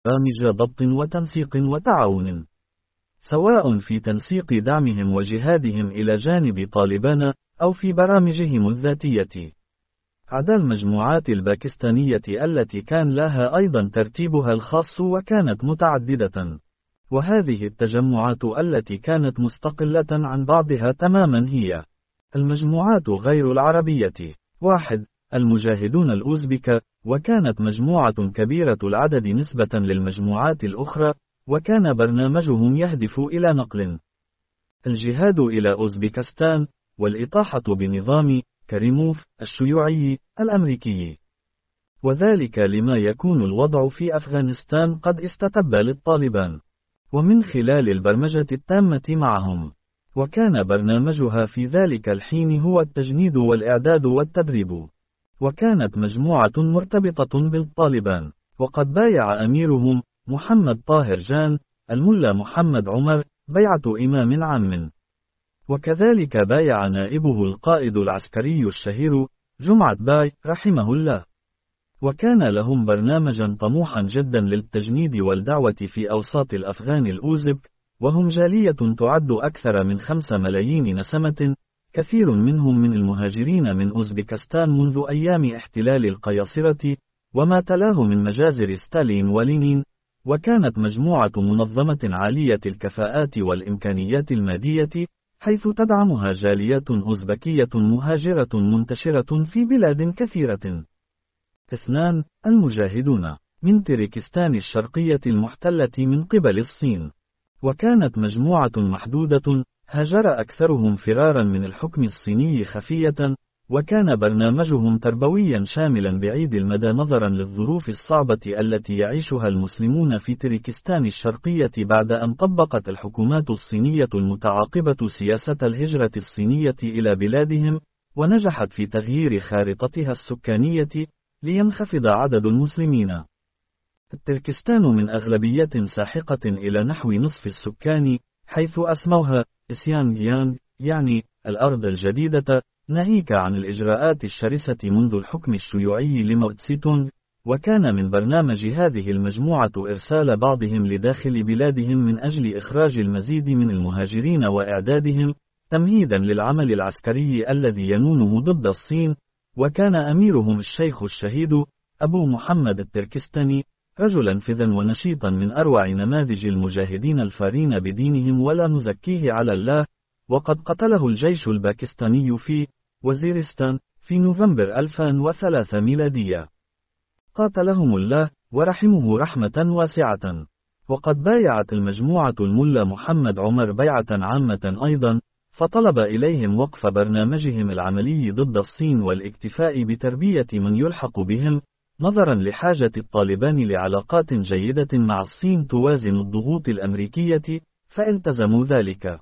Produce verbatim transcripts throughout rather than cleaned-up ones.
برامج ضبط وتنسيق وتعاون، سواء في تنسيق دعمهم وجهادهم إلى جانب طالبان، أو في برامجهم الذاتية. عدا المجموعات الباكستانية التي كان لها أيضا ترتيبها الخاص وكانت متعددة. وهذه التجمعات التي كانت مستقلة عن بعضها تماما هي: المجموعات غير العربية. واحد. المجاهدون الأوزبك، وكانت مجموعة كبيرة العدد نسبة للمجموعات الأخرى، وكان برنامجهم يهدف إلى نقل الجهاد إلى أوزبكستان، والإطاحة بنظام كريموف الشيوعي الأمريكي، وذلك لما يكون الوضع في أفغانستان قد استتب للطالبان، ومن خلال البرمجة التامة معهم. وكان برنامجها في ذلك الحين هو التجنيد والإعداد والتدريب. وكانت مجموعة مرتبطة بالطالبان، وقد بايع أميرهم محمد طاهر جان الملا محمد عمر بيعة إمام عام، وكذلك بايع نائبه القائد العسكري الشهير جمعة باي رحمه الله. وكان لهم برنامجا طموحا جدا للتجنيد والدعوة في أوساط الأفغان الأوزبك، وهم جالية تعد أكثر من خمس ملايين نسمة، كثير منهم من المهاجرين من أوزبكستان منذ أيام احتلال القياصرة وما تلاه من مجازر ستالين ولينين. وكانت مجموعة منظمة عالية الكفاءات والإمكانيات المادية، حيث تدعمها جاليات أوزبكية مهاجرة منتشرة في بلاد كثيرة. اثنان. المجاهدون من تركستان الشرقية المحتلة من قبل الصين، وكانت مجموعة محدودة، هاجر أكثرهم فرارا من الحكم الصيني خفية، وكان برنامجهم تربويا شاملا بعيد المدى نظرا للظروف الصعبة التي يعيشها المسلمون في تركستان الشرقية بعد أن طبقت الحكومات الصينية المتعاقبة سياسة الهجرة الصينية إلى بلادهم، ونجحت في تغيير خارطتها السكانية لينخفض عدد المسلمين. تركستان من أغلبية ساحقة إلى نحو نصف السكان، حيث أسموها إسيانجيانغ، يعني الأرض الجديدة، ناهيك عن الإجراءات الشرسة منذ الحكم الشيوعي لماو تسي تونغ. وكان من برنامج هذه المجموعة إرسال بعضهم لداخل بلادهم من أجل إخراج المزيد من المهاجرين وإعدادهم تمهيدا للعمل العسكري الذي ينونه ضد الصين. وكان أميرهم الشيخ الشهيد أبو محمد التركستاني رجلا فذا ونشيطا من أروع نماذج المجاهدين الفارين بدينهم ولا نزكيه على الله، وقد قتله الجيش الباكستاني في وزيرستان في نوفمبر ألفين وثلاثة ميلادية. قاتلهم الله ورحمه رحمة واسعة. وقد بايعت المجموعة الملا محمد عمر بيعة عامة أيضا، فطلب إليهم وقف برنامجهم العملي ضد الصين والاكتفاء بتربية من يلحق بهم، نظرا لحاجة الطالبان لعلاقات جيدة مع الصين توازن الضغوط الأمريكية، فالتزموا ذلك.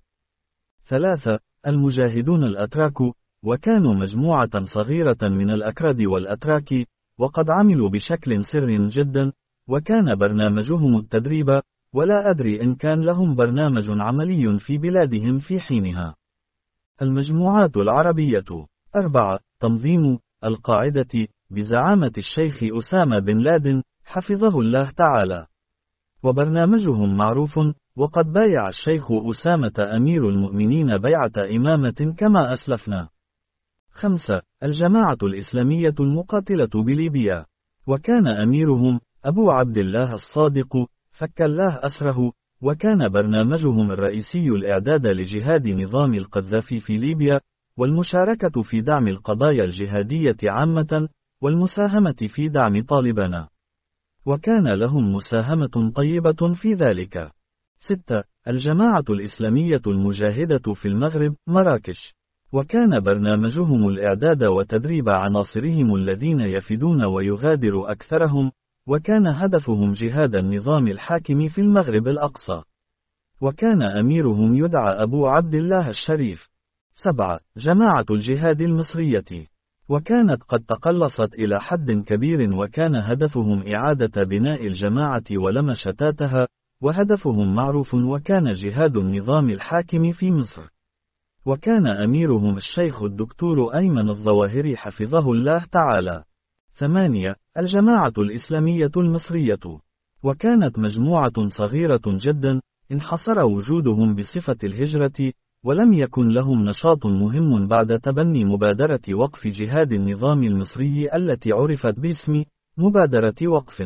ثلاثة. المجاهدون الأتراك، وكانوا مجموعة صغيرة من الأكراد والأتراك، وقد عملوا بشكل سري جدا، وكان برنامجهم التدريب، ولا أدري إن كان لهم برنامج عملي في بلادهم في حينها. المجموعات العربية. أربعة. تنظيم القاعدة بزعامة الشيخ أسامة بن لادن حفظه الله تعالى، وبرنامجهم معروف، وقد بايع الشيخ أسامة أمير المؤمنين بيعة إمامة كما أسلفنا. خمسة. الجماعة الإسلامية المقاتلة بليبيا، وكان أميرهم أبو عبد الله الصادق فك الله أسره، وكان برنامجهم الرئيسي الإعداد لجهاد نظام القذافي في ليبيا، والمشاركة في دعم القضايا الجهادية عامة، والمساهمة في دعم طالبان، وكان لهم مساهمة طيبة في ذلك. ستة. الجماعة الإسلامية المجاهدة في المغرب مراكش، وكان برنامجهم الإعداد وتدريب عناصرهم الذين يفدون ويغادر أكثرهم، وكان هدفهم جهاد النظام الحاكم في المغرب الأقصى، وكان أميرهم يدعى أبو عبد الله الشريف. سبعة. جماعة الجهاد المصرية، وكانت قد تقلصت إلى حد كبير، وكان هدفهم إعادة بناء الجماعة ولم شتاتها، وهدفهم معروف، وكان جهاد النظام الحاكم في مصر، وكان أميرهم الشيخ الدكتور أيمن الظواهري حفظه الله تعالى. ثمانية. الجماعة الإسلامية المصرية، وكانت مجموعة صغيرة جدا، انحصر وجودهم بصفة الهجرة، ولم يكن لهم نشاط مهم بعد تبني مبادرة وقف جهاد النظام المصري التي عرفت باسم مبادرة وقف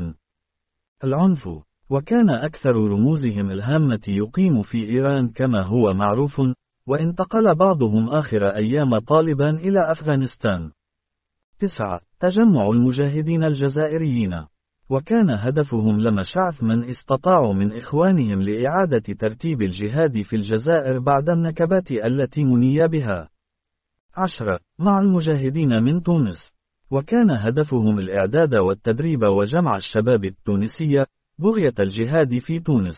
العنف. وكان أكثر رموزهم الهامة يقيم في إيران كما هو معروف، وانتقل بعضهم آخر أيام طالبان إلى أفغانستان. تسعة. تجمع المجاهدين الجزائريين. وكان هدفهم لم شعث من استطاعوا من إخوانهم لإعادة ترتيب الجهاد في الجزائر بعد النكبات التي مني بها. عشرة. مع المجاهدين من تونس. وكان هدفهم الإعداد والتدريب وجمع الشباب التونسي بغية الجهاد في تونس.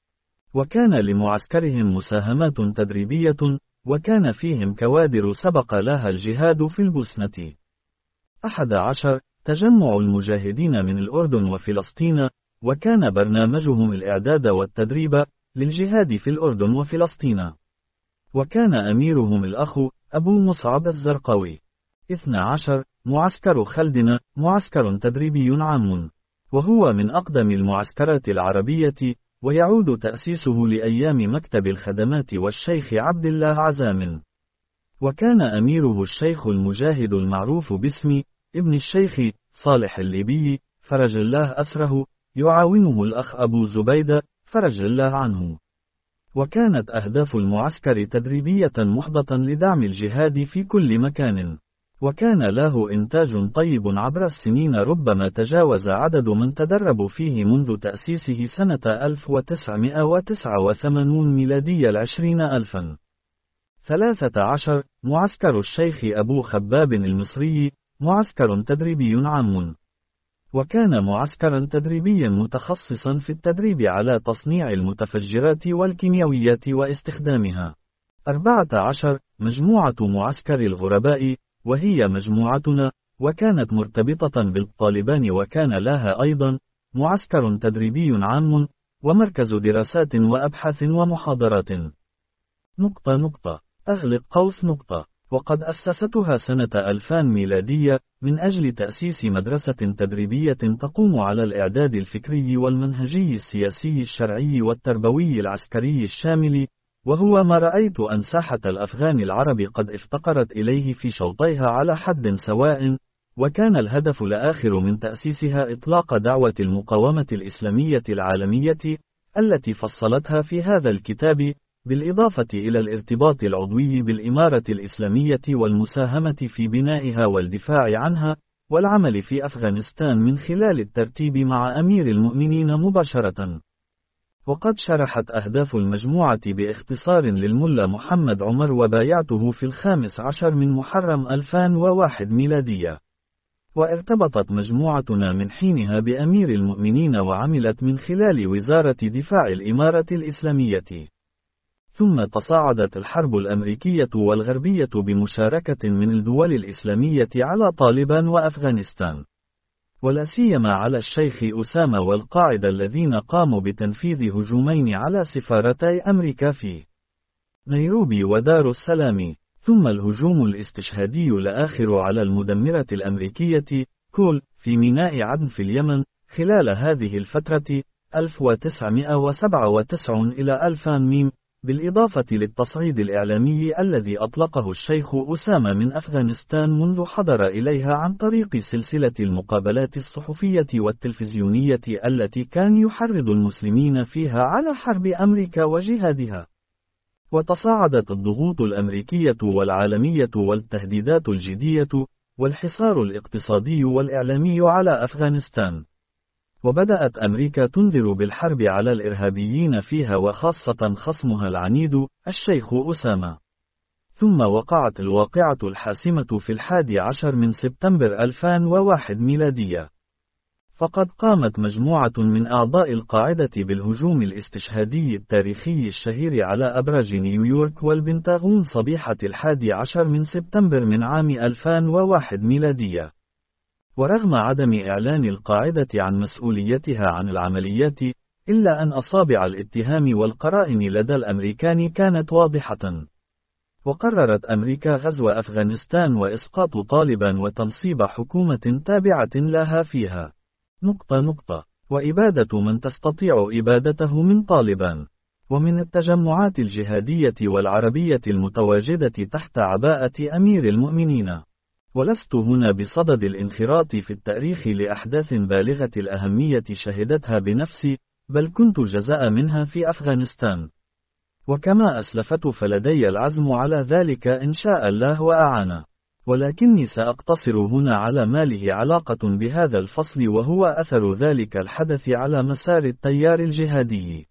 وكان لمعسكرهم مساهمات تدريبية، وكان فيهم كوادر سبق لها الجهاد في البوسنة. أحد عشر. تجمع المجاهدين من الأردن وفلسطين. وكان برنامجهم الإعداد والتدريب للجهاد في الأردن وفلسطين. وكان أميرهم الأخ أبو مصعب الزرقاوي. اثني عشر. معسكر خلدنا، معسكر تدريبي عام، وهو من أقدم المعسكرات العربية، ويعود تأسيسه لأيام مكتب الخدمات والشيخ عبد الله عزام. وكان أميره الشيخ المجاهد المعروف باسم ابن الشيخ صالح الليبي فرج الله أسره، يعاونه الأخ أبو زبيدة فرج الله عنه. وكانت أهداف المعسكر تدريبية محضة لدعم الجهاد في كل مكان. وكان له إنتاج طيب عبر السنين، ربما تجاوز عدد من تدربوا فيه منذ تأسيسه سنة ألف وتسعمائة وتسعة وثمانين ميلادي العشرين ألفا. ثلاثة عشر. معسكر الشيخ أبو خباب المصري، معسكر تدريبي عام. وكان معسكرا تدريبيا متخصصا في التدريب على تصنيع المتفجرات والكيميائيات واستخدامها. أربعة عشر. مجموعة معسكر الغرباء، وهي مجموعتنا، وكانت مرتبطة بالطالبان، وكان لها أيضا معسكر تدريبي عام، ومركز دراسات وأبحاث ومحاضرات. نقطة نقطة أغلق قوس نقطة. وقد أسستها سنة ألفين ميلادية من أجل تأسيس مدرسة تدريبية تقوم على الإعداد الفكري والمنهجي السياسي الشرعي والتربوي العسكري الشامل، وهو ما رأيت أن ساحة الأفغان العرب قد افتقرت إليه في شوطيها على حد سواء. وكان الهدف الآخر من تأسيسها إطلاق دعوة المقاومة الإسلامية العالمية التي فصلتها في هذا الكتاب، بالإضافة إلى الارتباط العضوي بالإمارة الإسلامية والمساهمة في بنائها والدفاع عنها، والعمل في أفغانستان من خلال الترتيب مع أمير المؤمنين مباشرة. وقد شرحت أهداف المجموعة باختصار للملا محمد عمر، وبايعته في الخامس عشر من محرم ألفين وواحد ميلادية. وارتبطت مجموعتنا من حينها بأمير المؤمنين، وعملت من خلال وزارة دفاع الإمارة الإسلامية. ثم تصاعدت الحرب الأمريكية والغربية بمشاركة من الدول الإسلامية على طالبان وأفغانستان، ولا سيما على الشيخ أسامة والقاعدة، الذين قاموا بتنفيذ هجومين على سفارتي أمريكا في نيروبي ودار السلام. ثم الهجوم الاستشهادي الآخر على المدمرة الأمريكية كول في ميناء عدن في اليمن خلال هذه الفترة ألف وتسعمائة وسبعة وتسعين إلى ألفين ميم، بالإضافة للتصعيد الإعلامي الذي أطلقه الشيخ أسامة من أفغانستان منذ حضر إليها عن طريق سلسلة المقابلات الصحفية والتلفزيونية التي كان يحرض المسلمين فيها على حرب أمريكا وجهادها. وتصاعدت الضغوط الأمريكية والعالمية والتهديدات الجدية والحصار الاقتصادي والإعلامي على أفغانستان. وبدأت أمريكا تنذر بالحرب على الإرهابيين فيها، وخاصة خصمها العنيد الشيخ أسامة. ثم وقعت الواقعة الحاسمة في الحادي عشر من سبتمبر ألفين وواحد ميلادية، فقد قامت مجموعة من أعضاء القاعدة بالهجوم الاستشهادي التاريخي الشهير على أبراج نيويورك والبنتاغون صبيحة الحادي عشر من سبتمبر من عام ألفين وواحد ميلادية. ورغم عدم إعلان القاعدة عن مسؤوليتها عن العمليات، إلا أن أصابع الاتهام والقرائن لدى الأمريكان كانت واضحة. وقررت أمريكا غزو أفغانستان وإسقاط طالبان وتنصيب حكومة تابعة لها فيها. نقطة نقطة وإبادة من تستطيع إبادته من طالبان، ومن التجمعات الجهادية والعربية المتواجدة تحت عباءة أمير المؤمنين. ولست هنا بصدد الانخراط في التاريخ لأحداث بالغة الأهمية شهدتها بنفسي، بل كنت جزء منها في أفغانستان. وكما أسلفت فلدي العزم على ذلك إن شاء الله وأعانه. ولكني سأقتصر هنا على ما له علاقة بهذا الفصل، وهو أثر ذلك الحدث على مسار التيار الجهادي.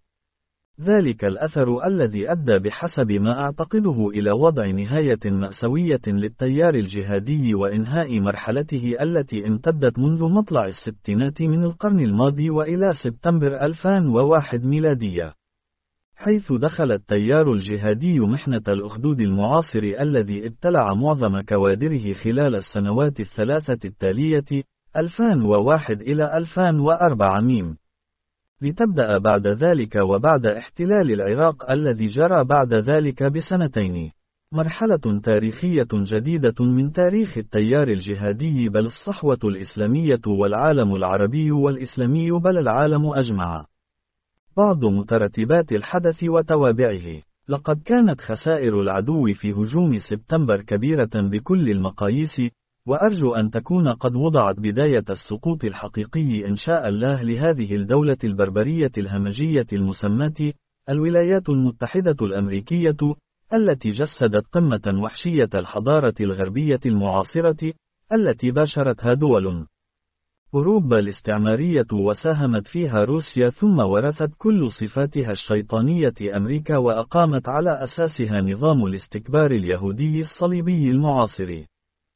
ذلك الأثر الذي أدى بحسب ما أعتقده إلى وضع نهاية مأساوية للتيار الجهادي وإنهاء مرحلته التي امتدت منذ مطلع الستينات من القرن الماضي وإلى سبتمبر ألفين وواحد ميلادية، حيث دخل التيار الجهادي محنة الأخدود المعاصر الذي ابتلع معظم كوادره خلال السنوات الثلاثة التالية ألفين وواحد إلى ألفين وأربعة ميم. لتبدأ بعد ذلك وبعد احتلال العراق الذي جرى بعد ذلك بسنتين مرحلة تاريخية جديدة من تاريخ التيار الجهادي، بل الصحوة الإسلامية والعالم العربي والإسلامي، بل العالم أجمع. بعض مترتبات الحدث وتوابعه. لقد كانت خسائر العدو في هجوم سبتمبر كبيرة بكل المقاييس، وأرجو أن تكون قد وضعت بداية السقوط الحقيقي إن شاء الله لهذه الدولة البربرية الهمجية المسماة الولايات المتحدة الأمريكية، التي جسدت قمة وحشية الحضارة الغربية المعاصرة التي باشرتها دول أوروبا الاستعمارية وساهمت فيها روسيا، ثم ورثت كل صفاتها الشيطانية أمريكا، وأقامت على أساسها نظام الاستكبار اليهودي الصليبي المعاصر.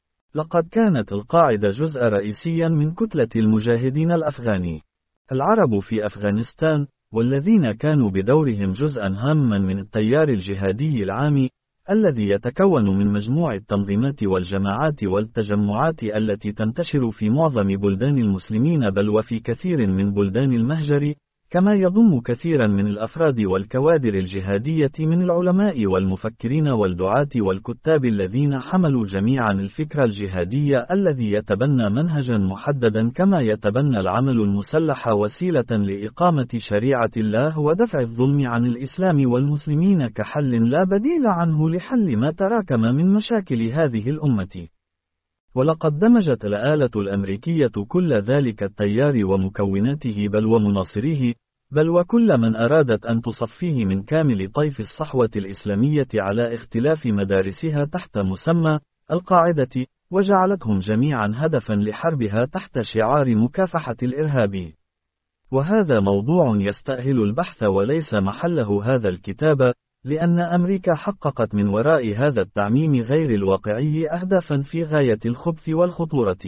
لقد كانت القاعدة جزء رئيسيا من كتلة المجاهدين الأفغاني العرب في أفغانستان، والذين كانوا بدورهم جزءا هاما من التيار الجهادي العام الذي يتكون من مجموع التنظيمات والجماعات والتجمعات التي تنتشر في معظم بلدان المسلمين، بل وفي كثير من بلدان المهجر، كما يضم كثيرا من الأفراد والكوادر الجهادية من العلماء والمفكرين والدعاة والكتاب الذين حملوا جميعا الفكر الجهادي الذي يتبنى منهجا محددا، كما يتبنى العمل المسلح وسيلة لإقامة شريعة الله ودفع الظلم عن الإسلام والمسلمين كحل لا بديل عنه لحل ما تراكم من مشاكل هذه الأمة. ولقد دمجت الآلة الأمريكية كل ذلك التيار ومكوناته بل ومناصريه، بل وكل من أرادت أن تصفيه من كامل طيف الصحوة الإسلامية على اختلاف مدارسها تحت مسمى القاعدة، وجعلتهم جميعا هدفا لحربها تحت شعار مكافحة الإرهاب. وهذا موضوع يستأهل البحث وليس محله هذا الكتاب، لأن أمريكا حققت من وراء هذا التعميم غير الواقعي أهدافا في غاية الخبث والخطورة.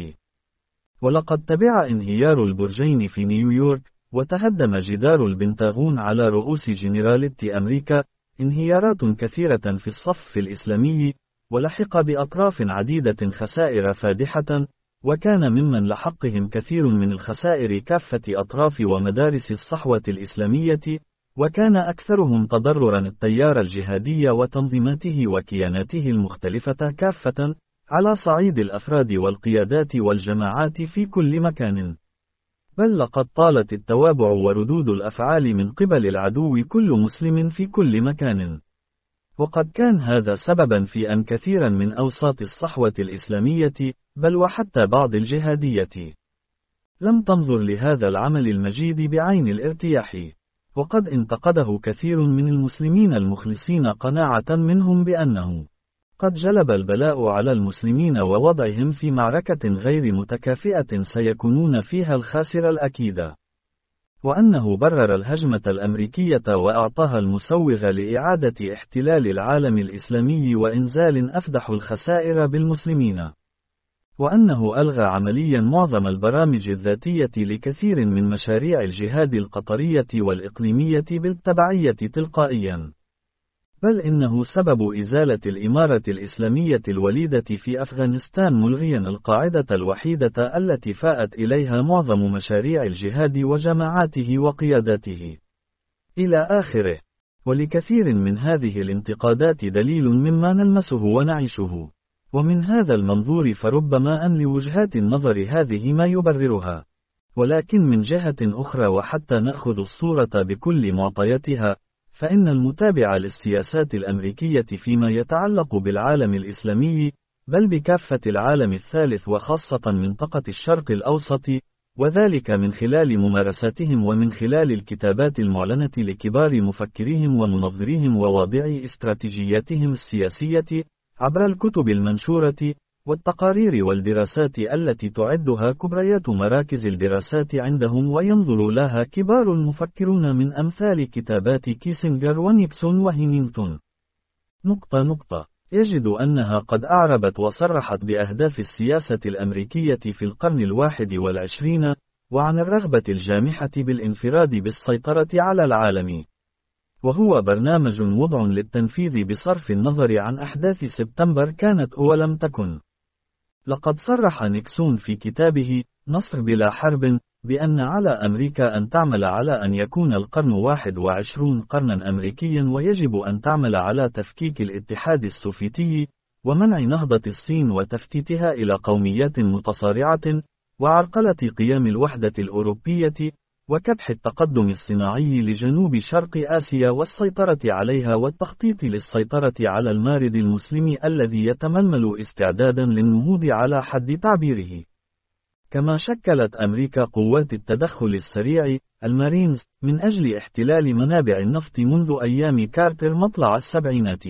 ولقد تبع انهيار البرجين في نيويورك، وتهدم جدار البنتاغون على رؤوس جنرالية أمريكا انهيارات كثيرة في الصف الإسلامي، ولحق بأطراف عديدة خسائر فادحة، وكان ممن لحقهم كثير من الخسائر كافة أطراف ومدارس الصحوة الإسلامية، وكان أكثرهم تضررا التيار الجهادي وتنظيماته وكياناته المختلفة كافة، على صعيد الأفراد والقيادات والجماعات في كل مكان. بل لقد طالت التوابع وردود الأفعال من قبل العدو كل مسلم في كل مكان. وقد كان هذا سببا في أن كثيرا من أوساط الصحوة الإسلامية، بل وحتى بعض الجهادية، لم تنظر لهذا العمل المجيد بعين الارتياح. وقد انتقده كثير من المسلمين المخلصين، قناعة منهم بأنه قد جلب البلاء على المسلمين ووضعهم في معركة غير متكافئة سيكونون فيها الخاسر الأكيد، وأنه برر الهجمة الأمريكية وأعطاها المسوغ لإعادة احتلال العالم الإسلامي وإنزال أفدح الخسائر بالمسلمين، وأنه ألغى عمليا معظم البرامج الذاتية لكثير من مشاريع الجهاد القطرية والإقليمية بالتبعية تلقائيا. بل إنه سبب إزالة الإمارة الإسلامية الوليدة في أفغانستان، ملغيا القاعدة الوحيدة التي فاءت إليها معظم مشاريع الجهاد وجماعاته وقياداته إلى آخره. ولكثير من هذه الانتقادات دليل مما نلمسه ونعيشه. ومن هذا المنظور فربما أن لوجهات النظر هذه ما يبررها. ولكن من جهة أخرى وحتى نأخذ الصورة بكل معطياتها، فإن المتابع للسياسات الأمريكية فيما يتعلق بالعالم الإسلامي، بل بكافة العالم الثالث وخاصة منطقة الشرق الأوسط، وذلك من خلال ممارساتهم ومن خلال الكتابات المعلنة لكبار مفكريهم ومنظريهم وواضعي استراتيجياتهم السياسية، عبر الكتب المنشورة، والتقارير والدراسات التي تعدها كبريات مراكز الدراسات عندهم وينظر لها كبار المفكرون من أمثال كتابات كيسنجر ونيكسون وهينينغتون. نقطة نقطة. يجد أنها قد أعربت وصرحت بأهداف السياسة الأمريكية في القرن الواحد والعشرين، وعن الرغبة الجامحة بالانفراد بالسيطرة على العالم. وهو برنامج وضع للتنفيذ بصرف النظر عن أحداث سبتمبر كانت أو لم تكن. لقد صرح نيكسون في كتابه نصر بلا حرب بأن على أمريكا أن تعمل على أن يكون القرن واحد وعشرون قرنا أمريكيا، ويجب أن تعمل على تفكيك الاتحاد السوفيتي، ومنع نهضة الصين وتفتيتها إلى قوميات متصارعة، وعرقلة قيام الوحدة الأوروبية، وكبح التقدم الصناعي لجنوب شرق آسيا والسيطرة عليها، والتخطيط للسيطرة على المارد المسلم الذي يتململ استعدادا للنهوض على حد تعبيره. كما شكلت أمريكا قوات التدخل السريع المارينز من أجل احتلال منابع النفط منذ أيام كارتر مطلع السبعينات.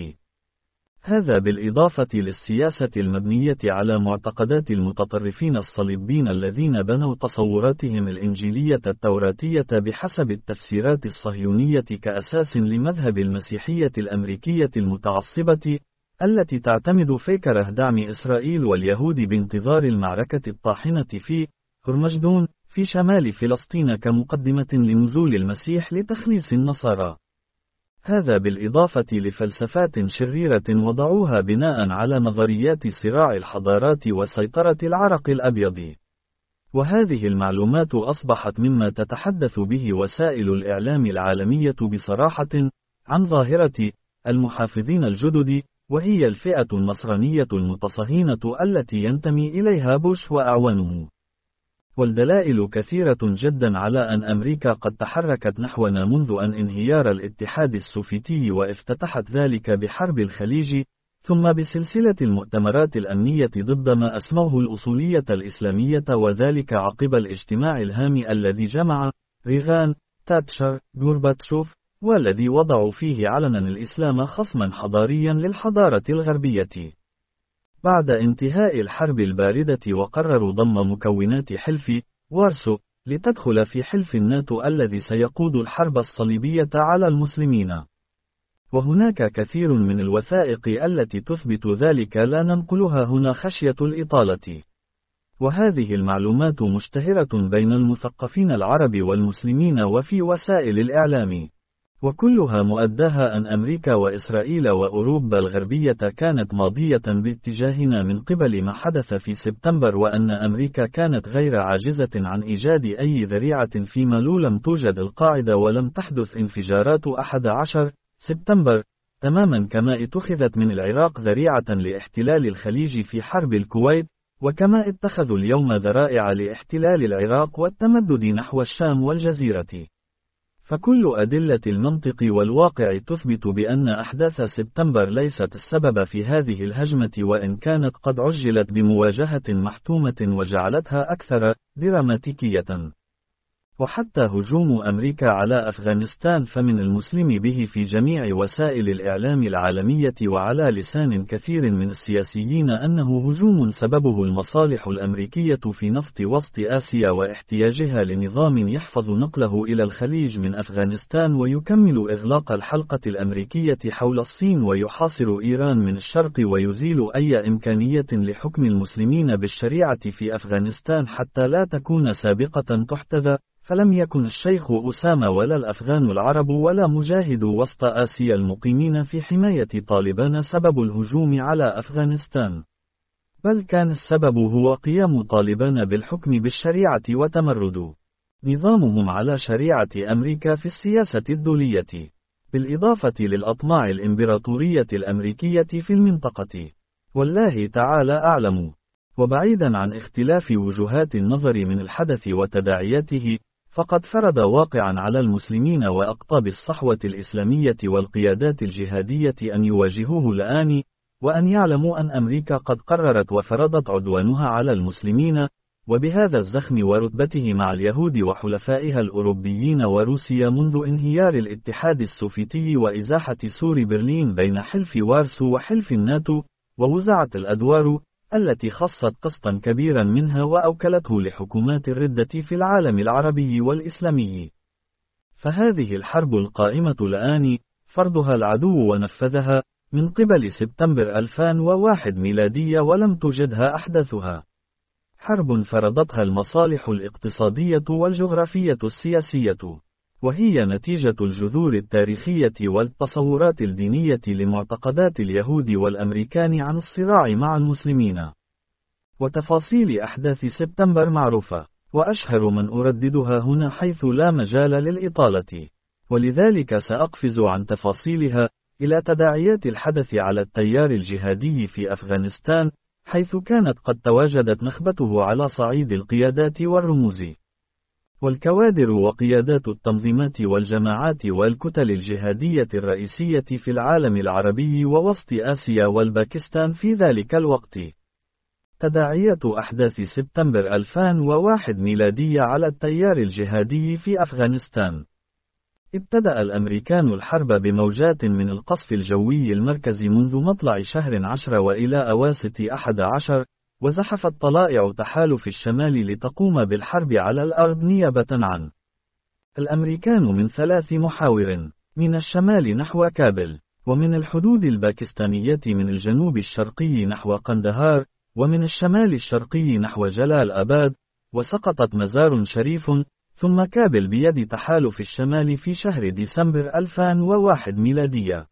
هذا بالإضافة للسياسة المبنية على معتقدات المتطرفين الصليبيين الذين بنوا تصوراتهم الإنجيلية التوراتية بحسب التفسيرات الصهيونية كأساس لمذهب المسيحية الأمريكية المتعصبة، التي تعتمد فكرة دعم إسرائيل واليهود بانتظار المعركة الطاحنة في هرمجدون في شمال فلسطين كمقدمة لنزول المسيح لتخليص النصارى. هذا بالإضافة لفلسفات شريرة وضعوها بناء على نظريات صراع الحضارات وسيطرة العرق الأبيض. وهذه المعلومات أصبحت مما تتحدث به وسائل الإعلام العالمية بصراحة عن ظاهرة المحافظين الجدد، وهي الفئة النصرانية المتصهينة التي ينتمي إليها بوش وأعوانه. والدلائل كثيرة جدا على أن أمريكا قد تحركت نحونا منذ أن انهيار الاتحاد السوفيتي وافتتحت ذلك بحرب الخليج، ثم بسلسلة المؤتمرات الأمنية ضد ما أسموه الأصولية الإسلامية، وذلك عقب الاجتماع الهام الذي جمع ريغان، تاتشر، غورباتشوف، والذي وضعوا فيه علنا الإسلام خصما حضاريا للحضارة الغربية. بعد انتهاء الحرب الباردة وقرروا ضم مكونات حلف وارسو لتدخل في حلف الناتو الذي سيقود الحرب الصليبية على المسلمين. وهناك كثير من الوثائق التي تثبت ذلك، لا ننقلها هنا خشية الإطالة. وهذه المعلومات مشتهرة بين المثقفين العرب والمسلمين وفي وسائل الإعلام، وكلها مؤداها أن أمريكا وإسرائيل وأوروبا الغربية كانت ماضية باتجاهنا من قبل ما حدث في سبتمبر، وأن أمريكا كانت غير عاجزة عن إيجاد أي ذريعة فيما لو لم توجد القاعدة ولم تحدث انفجارات أحد عشر سبتمبر، تماما كما اتخذت من العراق ذريعة لاحتلال الخليج في حرب الكويت، وكما اتخذوا اليوم ذرائع لاحتلال العراق والتمدد نحو الشام والجزيرة. فكل أدلة المنطق والواقع تثبت بأن أحداث سبتمبر ليست السبب في هذه الهجمة، وإن كانت قد عجلت بمواجهة محتومة وجعلتها أكثر دراماتيكية. وحتى هجوم أمريكا على أفغانستان فمن المسلم به في جميع وسائل الإعلام العالمية وعلى لسان كثير من السياسيين أنه هجوم سببه المصالح الأمريكية في نفط وسط آسيا واحتياجها لنظام يحفظ نقله إلى الخليج من أفغانستان، ويكمل إغلاق الحلقة الأمريكية حول الصين، ويحاصر إيران من الشرق، ويزيل أي إمكانية لحكم المسلمين بالشريعة في أفغانستان حتى لا تكون سابقة تحتذى. فلم يكن الشيخ أسامة ولا الأفغان العرب ولا مجاهد وسط آسيا المقيمين في حماية طالبان سبب الهجوم على أفغانستان، بل كان السبب هو قيام طالبان بالحكم بالشريعة وتمرد نظامهم على شريعة أمريكا في السياسة الدولية، بالإضافة للأطماع الإمبراطورية الأمريكية في المنطقة. والله تعالى أعلم. وبعيدا عن اختلاف وجهات النظر من الحدث وتداعياته، فقد فرض واقعا على المسلمين وأقطاب الصحوة الإسلامية والقيادات الجهادية أن يواجهوه الآن، وأن يعلموا أن أمريكا قد قررت وفرضت عدوانها على المسلمين، وبهذا الزخم ورتبته مع اليهود وحلفائها الأوروبيين وروسيا منذ انهيار الاتحاد السوفيتي وإزاحة سور برلين بين حلف وارسو وحلف الناتو، ووزعت الأدوار التي خصت قسطا كبيرا منها وأوكلته لحكومات الردة في العالم العربي والإسلامي. فهذه الحرب القائمة الآن فرضها العدو ونفذها من قبل سبتمبر ألفين وواحد ميلادية، ولم تجدها أحداثها. حرب فرضتها المصالح الاقتصادية والجغرافية السياسية، وهي نتيجة الجذور التاريخية والتصورات الدينية لمعتقدات اليهود والأمريكان عن الصراع مع المسلمين. وتفاصيل أحداث سبتمبر معروفة، وأشهر من أرددها هنا حيث لا مجال للإطالة، ولذلك سأقفز عن تفاصيلها إلى تداعيات الحدث على التيار الجهادي في أفغانستان، حيث كانت قد تواجدت نخبته على صعيد القيادات والرموز والكوادر وقيادات التنظيمات والجماعات والكتل الجهادية الرئيسية في العالم العربي ووسط آسيا والباكستان في ذلك الوقت. تداعيات أحداث سبتمبر ألفين وواحد ميلادية على التيار الجهادي في أفغانستان. ابتدأ الأمريكان الحرب بموجات من القصف الجوي المركزي منذ مطلع شهر عشر وإلى أواسط أحد عشر، وزحفت طلائع تحالف الشمال لتقوم بالحرب على الأرض نيابة عن الأمريكان من ثلاث محاور: من الشمال نحو كابل، ومن الحدود الباكستانية من الجنوب الشرقي نحو قندهار، ومن الشمال الشرقي نحو جلال آباد. وسقطت مزار شريف ثم كابل بيد تحالف الشمال في شهر ديسمبر ألفين وواحد ميلادية.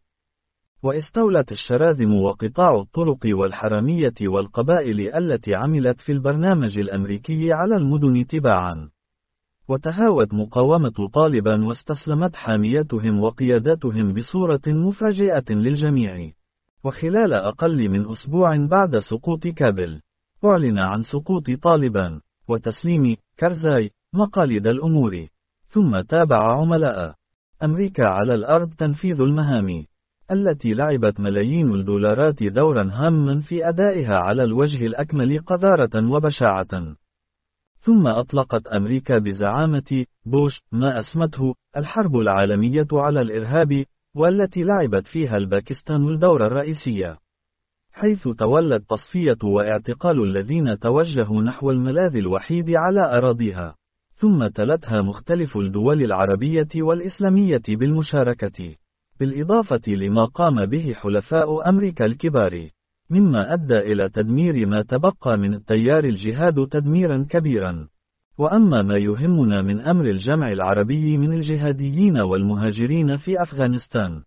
واستولت الشراذم وقطاع الطرق والحرامية والقبائل التي عملت في البرنامج الأمريكي على المدن تباعا. وتهاوت مقاومة طالبان واستسلمت حاميتهم وقياداتهم بصورة مفاجئة للجميع. وخلال أقل من أسبوع بعد سقوط كابل، أعلن عن سقوط طالبان وتسليم كارزاي مقاليد الأمور. ثم تابع عملاء أمريكا على الأرض تنفيذ المهام التي لعبت ملايين الدولارات دورا هاما في أدائها على الوجه الأكمل قذارة وبشاعة. ثم أطلقت أمريكا بزعامة بوش ما أسمته الحرب العالمية على الإرهاب، والتي لعبت فيها الباكستان الدور الرئيسي، حيث تولت تصفية واعتقال الذين توجهوا نحو الملاذ الوحيد على أراضيها. ثم تلتها مختلف الدول العربية والإسلامية بالمشاركة، بالإضافة لما قام به حلفاء أمريكا الكبار، مما أدى إلى تدمير ما تبقى من التيار الجهاد تدميرا كبيرا. وأما ما يهمنا من أمر الجمع العربي من الجهاديين والمهاجرين في أفغانستان،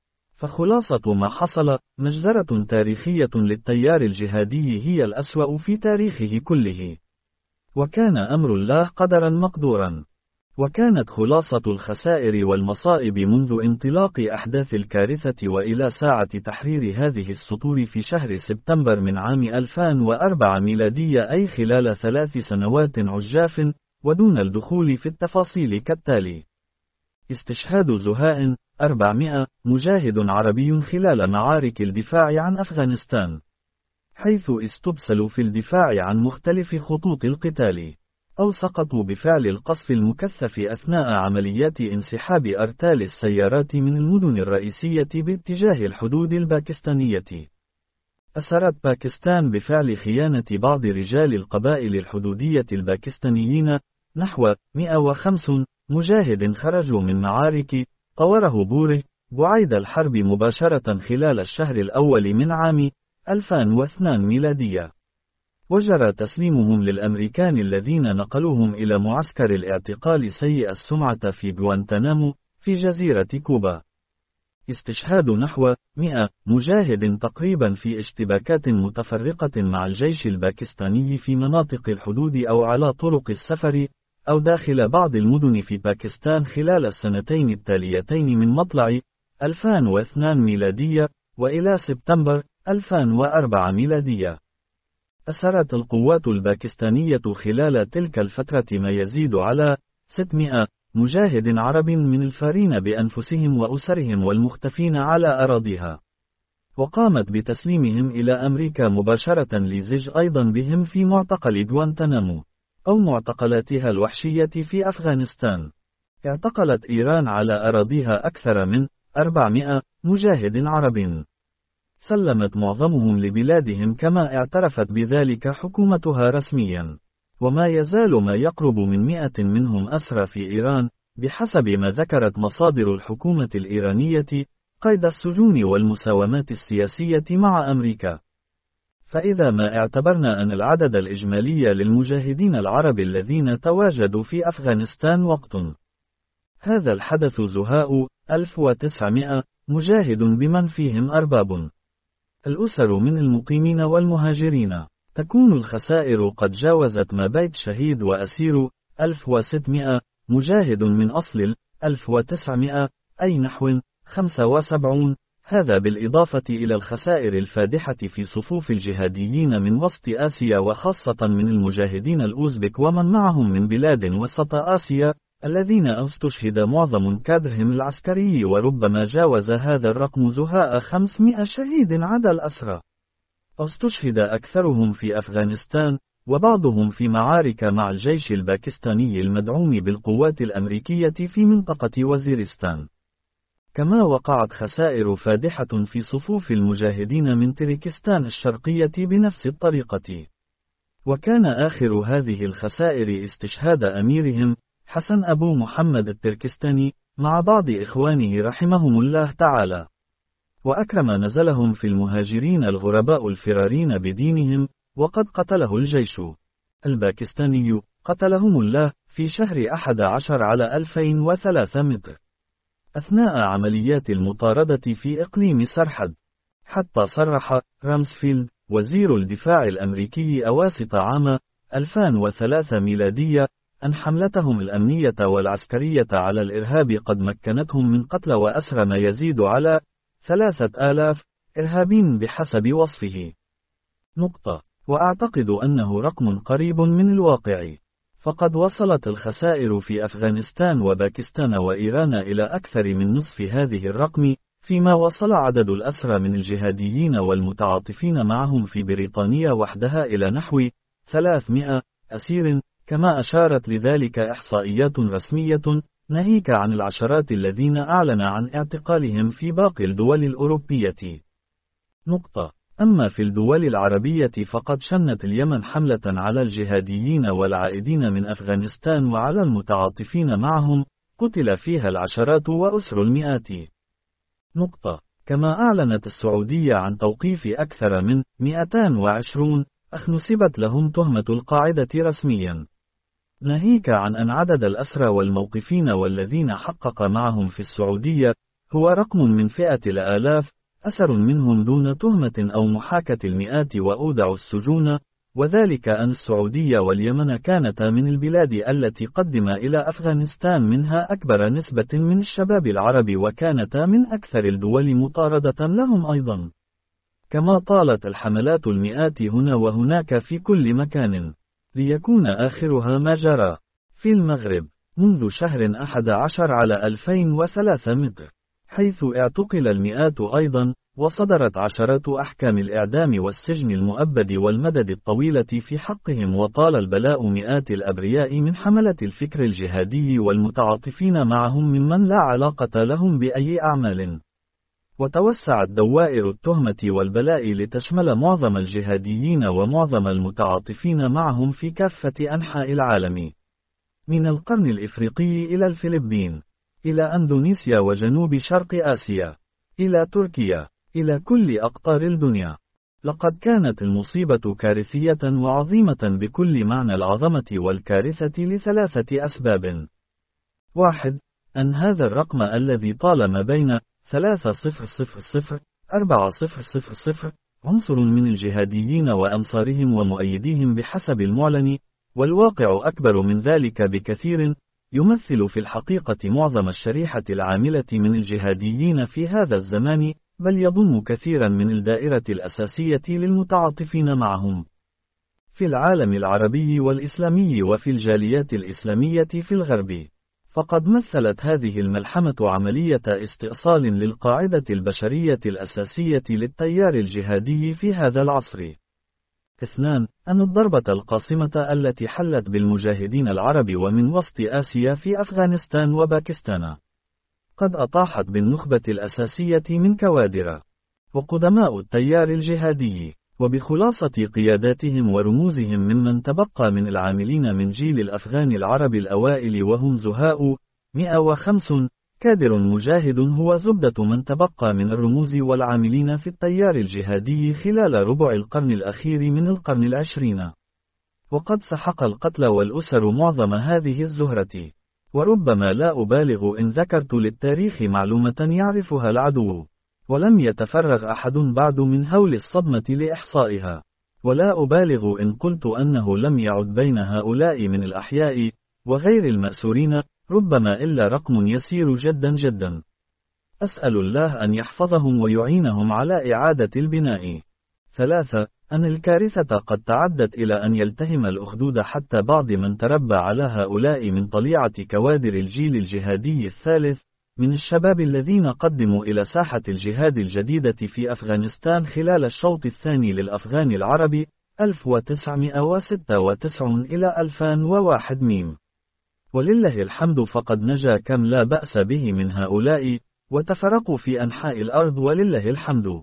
فخلاصة ما حصل مجزرة تاريخية للتيار الجهادي هي الأسوأ في تاريخه كله. وكان أمر الله قدرا مقدورا. وكانت خلاصة الخسائر والمصائب منذ انطلاق أحداث الكارثة وإلى ساعة تحرير هذه السطور في شهر سبتمبر من عام ألفين وأربعة ميلادية، أي خلال ثلاث سنوات عجاف، ودون الدخول في التفاصيل كالتالي: استشهاد زهاء أربعمائة مجاهد عربي خلال معارك الدفاع عن أفغانستان، حيث استبسلوا في الدفاع عن مختلف خطوط القتال، أو سقطوا بفعل القصف المكثف أثناء عمليات انسحاب أرتال السيارات من المدن الرئيسية باتجاه الحدود الباكستانية. أسرت باكستان بفعل خيانة بعض رجال القبائل الحدودية الباكستانيين نحو مئة وخمسة مجاهد خرجوا من معارك طوره بوره بعيد الحرب مباشرة خلال الشهر الأول من عام ألفين واثنين ميلادية. وجرى تسليمهم للأمريكان الذين نقلوهم إلى معسكر الاعتقال سيء السمعة في غوانتنامو في جزيرة كوبا. استشهاد نحو مئة مجاهد تقريبا في اشتباكات متفرقة مع الجيش الباكستاني في مناطق الحدود أو على طرق السفر أو داخل بعض المدن في باكستان خلال السنتين التاليتين من مطلع ألفين واثنين ميلادية وإلى سبتمبر ألفين وأربعة ميلادية. أسرت القوات الباكستانية خلال تلك الفترة ما يزيد على ستمائة مجاهد عرب من الفارين بأنفسهم وأسرهم والمختفين على أراضيها، وقامت بتسليمهم إلى أمريكا مباشرة لزج أيضا بهم في معتقل غوانتنامو أو معتقلاتها الوحشية في أفغانستان. اعتقلت إيران على أراضيها أكثر من أربعمائة مجاهد عرب، سلمت معظمهم لبلادهم كما اعترفت بذلك حكومتها رسميا، وما يزال ما يقرب من مئة منهم أسرى في إيران، بحسب ما ذكرت مصادر الحكومة الإيرانية، قيد السجون والمساومات السياسية مع أمريكا. فإذا ما اعتبرنا أن العدد الإجمالي للمجاهدين العرب الذين تواجدوا في أفغانستان وقت هذا الحدث زهاء ألف وتسعمائة مجاهد بمن فيهم أرباب الأسر من المقيمين والمهاجرين، تكون الخسائر قد جاوزت ما بين شهيد وأسير ألف وستمائة مجاهد من أصل ألف وتسعمائة، أي نحو خمسة وسبعين، هذا بالإضافة إلى الخسائر الفادحة في صفوف الجهاديين من وسط آسيا وخاصة من المجاهدين الأوزبك ومن معهم من بلاد وسط آسيا، الذين استشهد معظم كادرهم العسكري وربما جاوز هذا الرقم زهاء خمسمائة شهيد عدا الأسرى. استشهد أكثرهم في أفغانستان، وبعضهم في معارك مع الجيش الباكستاني المدعوم بالقوات الأمريكية في منطقة وزيرستان. كما وقعت خسائر فادحة في صفوف المجاهدين من تركستان الشرقية بنفس الطريقة. وكان آخر هذه الخسائر استشهاد أميرهم حسن أبو محمد التركستاني مع بعض إخوانه رحمهم الله تعالى، وأكرم نزلهم في المهاجرين الغرباء الفرارين بدينهم، وقد قتله الجيش الباكستاني قتلهم الله في شهر أحد عشر على ألفين وثلاثمائة أثناء عمليات المطاردة في إقليم سرحد، حتى صرح رامسفيلد وزير الدفاع الأمريكي أواسط عام ألفين وثلاثة ميلادية أن حملتهم الأمنية والعسكرية على الإرهاب قد مكنتهم من قتل وأسر ما يزيد على ثلاثة آلاف إرهابي بحسب وصفه. نقطة. وأعتقد أنه رقم قريب من الواقع، فقد وصلت الخسائر في أفغانستان وباكستان وإيران إلى أكثر من نصف هذه الرقم، فيما وصل عدد الأسرى من الجهاديين والمتعاطفين معهم في بريطانيا وحدها إلى نحو ثلاثمائة أسير، كما أشارت لذلك إحصائيات رسمية، ناهيك عن العشرات الذين أعلن عن اعتقالهم في باقي الدول الأوروبية. نقطة. أما في الدول العربية فقد شنت اليمن حملة على الجهاديين والعائدين من أفغانستان وعلى المتعاطفين معهم، قتل فيها العشرات وأسر المئات. نقطة. كما أعلنت السعودية عن توقيف أكثر من مئتين وعشرين أخ نسبت لهم تهمة القاعدة رسميا، ناهيك عن أن عدد الأسرى والموقفين والذين حقق معهم في السعودية هو رقم من فئة الآلاف، أسر منهم دون تهمة أو محاكاة المئات وأودعوا السجون، وذلك أن السعودية واليمن كانتا من البلاد التي قدم إلى أفغانستان منها أكبر نسبة من الشباب العرب، وكانتا من أكثر الدول مطاردة لهم أيضا. كما طالت الحملات المئات هنا وهناك في كل مكان، ليكون آخرها ما جرى في المغرب منذ شهر أحد عشر على ألفين وثلاثمائة، حيث اعتقل المئات أيضا، وصدرت عشرات أحكام الإعدام والسجن المؤبد والمدد الطويلة في حقهم، وطال البلاء مئات الأبرياء من حملة الفكر الجهادي والمتعاطفين معهم ممن لا علاقة لهم بأي أعمال. وتوسعت دوائر التهمة والبلاء لتشمل معظم الجهاديين ومعظم المتعاطفين معهم في كافة أنحاء العالم، من القرن الإفريقي إلى الفلبين، إلى أندونيسيا وجنوب شرق آسيا، إلى تركيا، إلى كل أقطار الدنيا. لقد كانت المصيبة كارثية وعظيمة بكل معنى العظمة والكارثة لثلاثة أسباب. واحد. أن هذا الرقم الذي طال ما بين ثلاثة آلاف أربعة آلاف عنصر من الجهاديين وأنصارهم ومؤيديهم بحسب المعلن، والواقع أكبر من ذلك بكثير، يمثل في الحقيقة معظم الشريحة العاملة من الجهاديين في هذا الزمان، بل يضم كثيرا من الدائرة الأساسية للمتعاطفين معهم. في العالم العربي والإسلامي وفي الجاليات الإسلامية في الغرب. فقد مثلت هذه الملحمة عملية استئصال للقاعدة البشرية الأساسية للتيار الجهادي في هذا العصر. اثنان. أن الضربة القاصمة التي حلت بالمجاهدين العرب ومن وسط آسيا في أفغانستان وباكستان قد أطاحت بالنخبة الأساسية من كوادر وقدماء التيار الجهادي، وبخلاصة قياداتهم ورموزهم ممن تبقى من العاملين من جيل الأفغان العرب الأوائل، وهم زهاء مئة وخمسة كادر مجاهد هو زبدة من تبقى من الرموز والعاملين في التيار الجهادي خلال ربع القرن الأخير من القرن العشرين. وقد سحق القتل والأسر معظم هذه الزهرة، وربما لا أبالغ إن ذكرت للتاريخ معلومة يعرفها العدو، ولم يتفرغ أحد بعد من هول الصدمة لإحصائها، ولا أبالغ إن قلت أنه لم يعد بين هؤلاء من الأحياء وغير المأسورين ربما إلا رقم يسير جدا جدا. أسأل الله أن يحفظهم ويعينهم على إعادة البناء. ثلاثة. أن الكارثة قد تعدت إلى أن يلتهم الأخدود حتى بعض من تربى على هؤلاء من طليعة كوادر الجيل الجهادي الثالث من الشباب الذين قدموا إلى ساحة الجهاد الجديدة في أفغانستان خلال الشوط الثاني للأفغان العرب ألف وتسعمئة وستة وتسعين إلى ألفين وواحد ميم. ولله الحمد فقد نجا كم لا بأس به من هؤلاء، وتفرقوا في أنحاء الأرض ولله الحمد.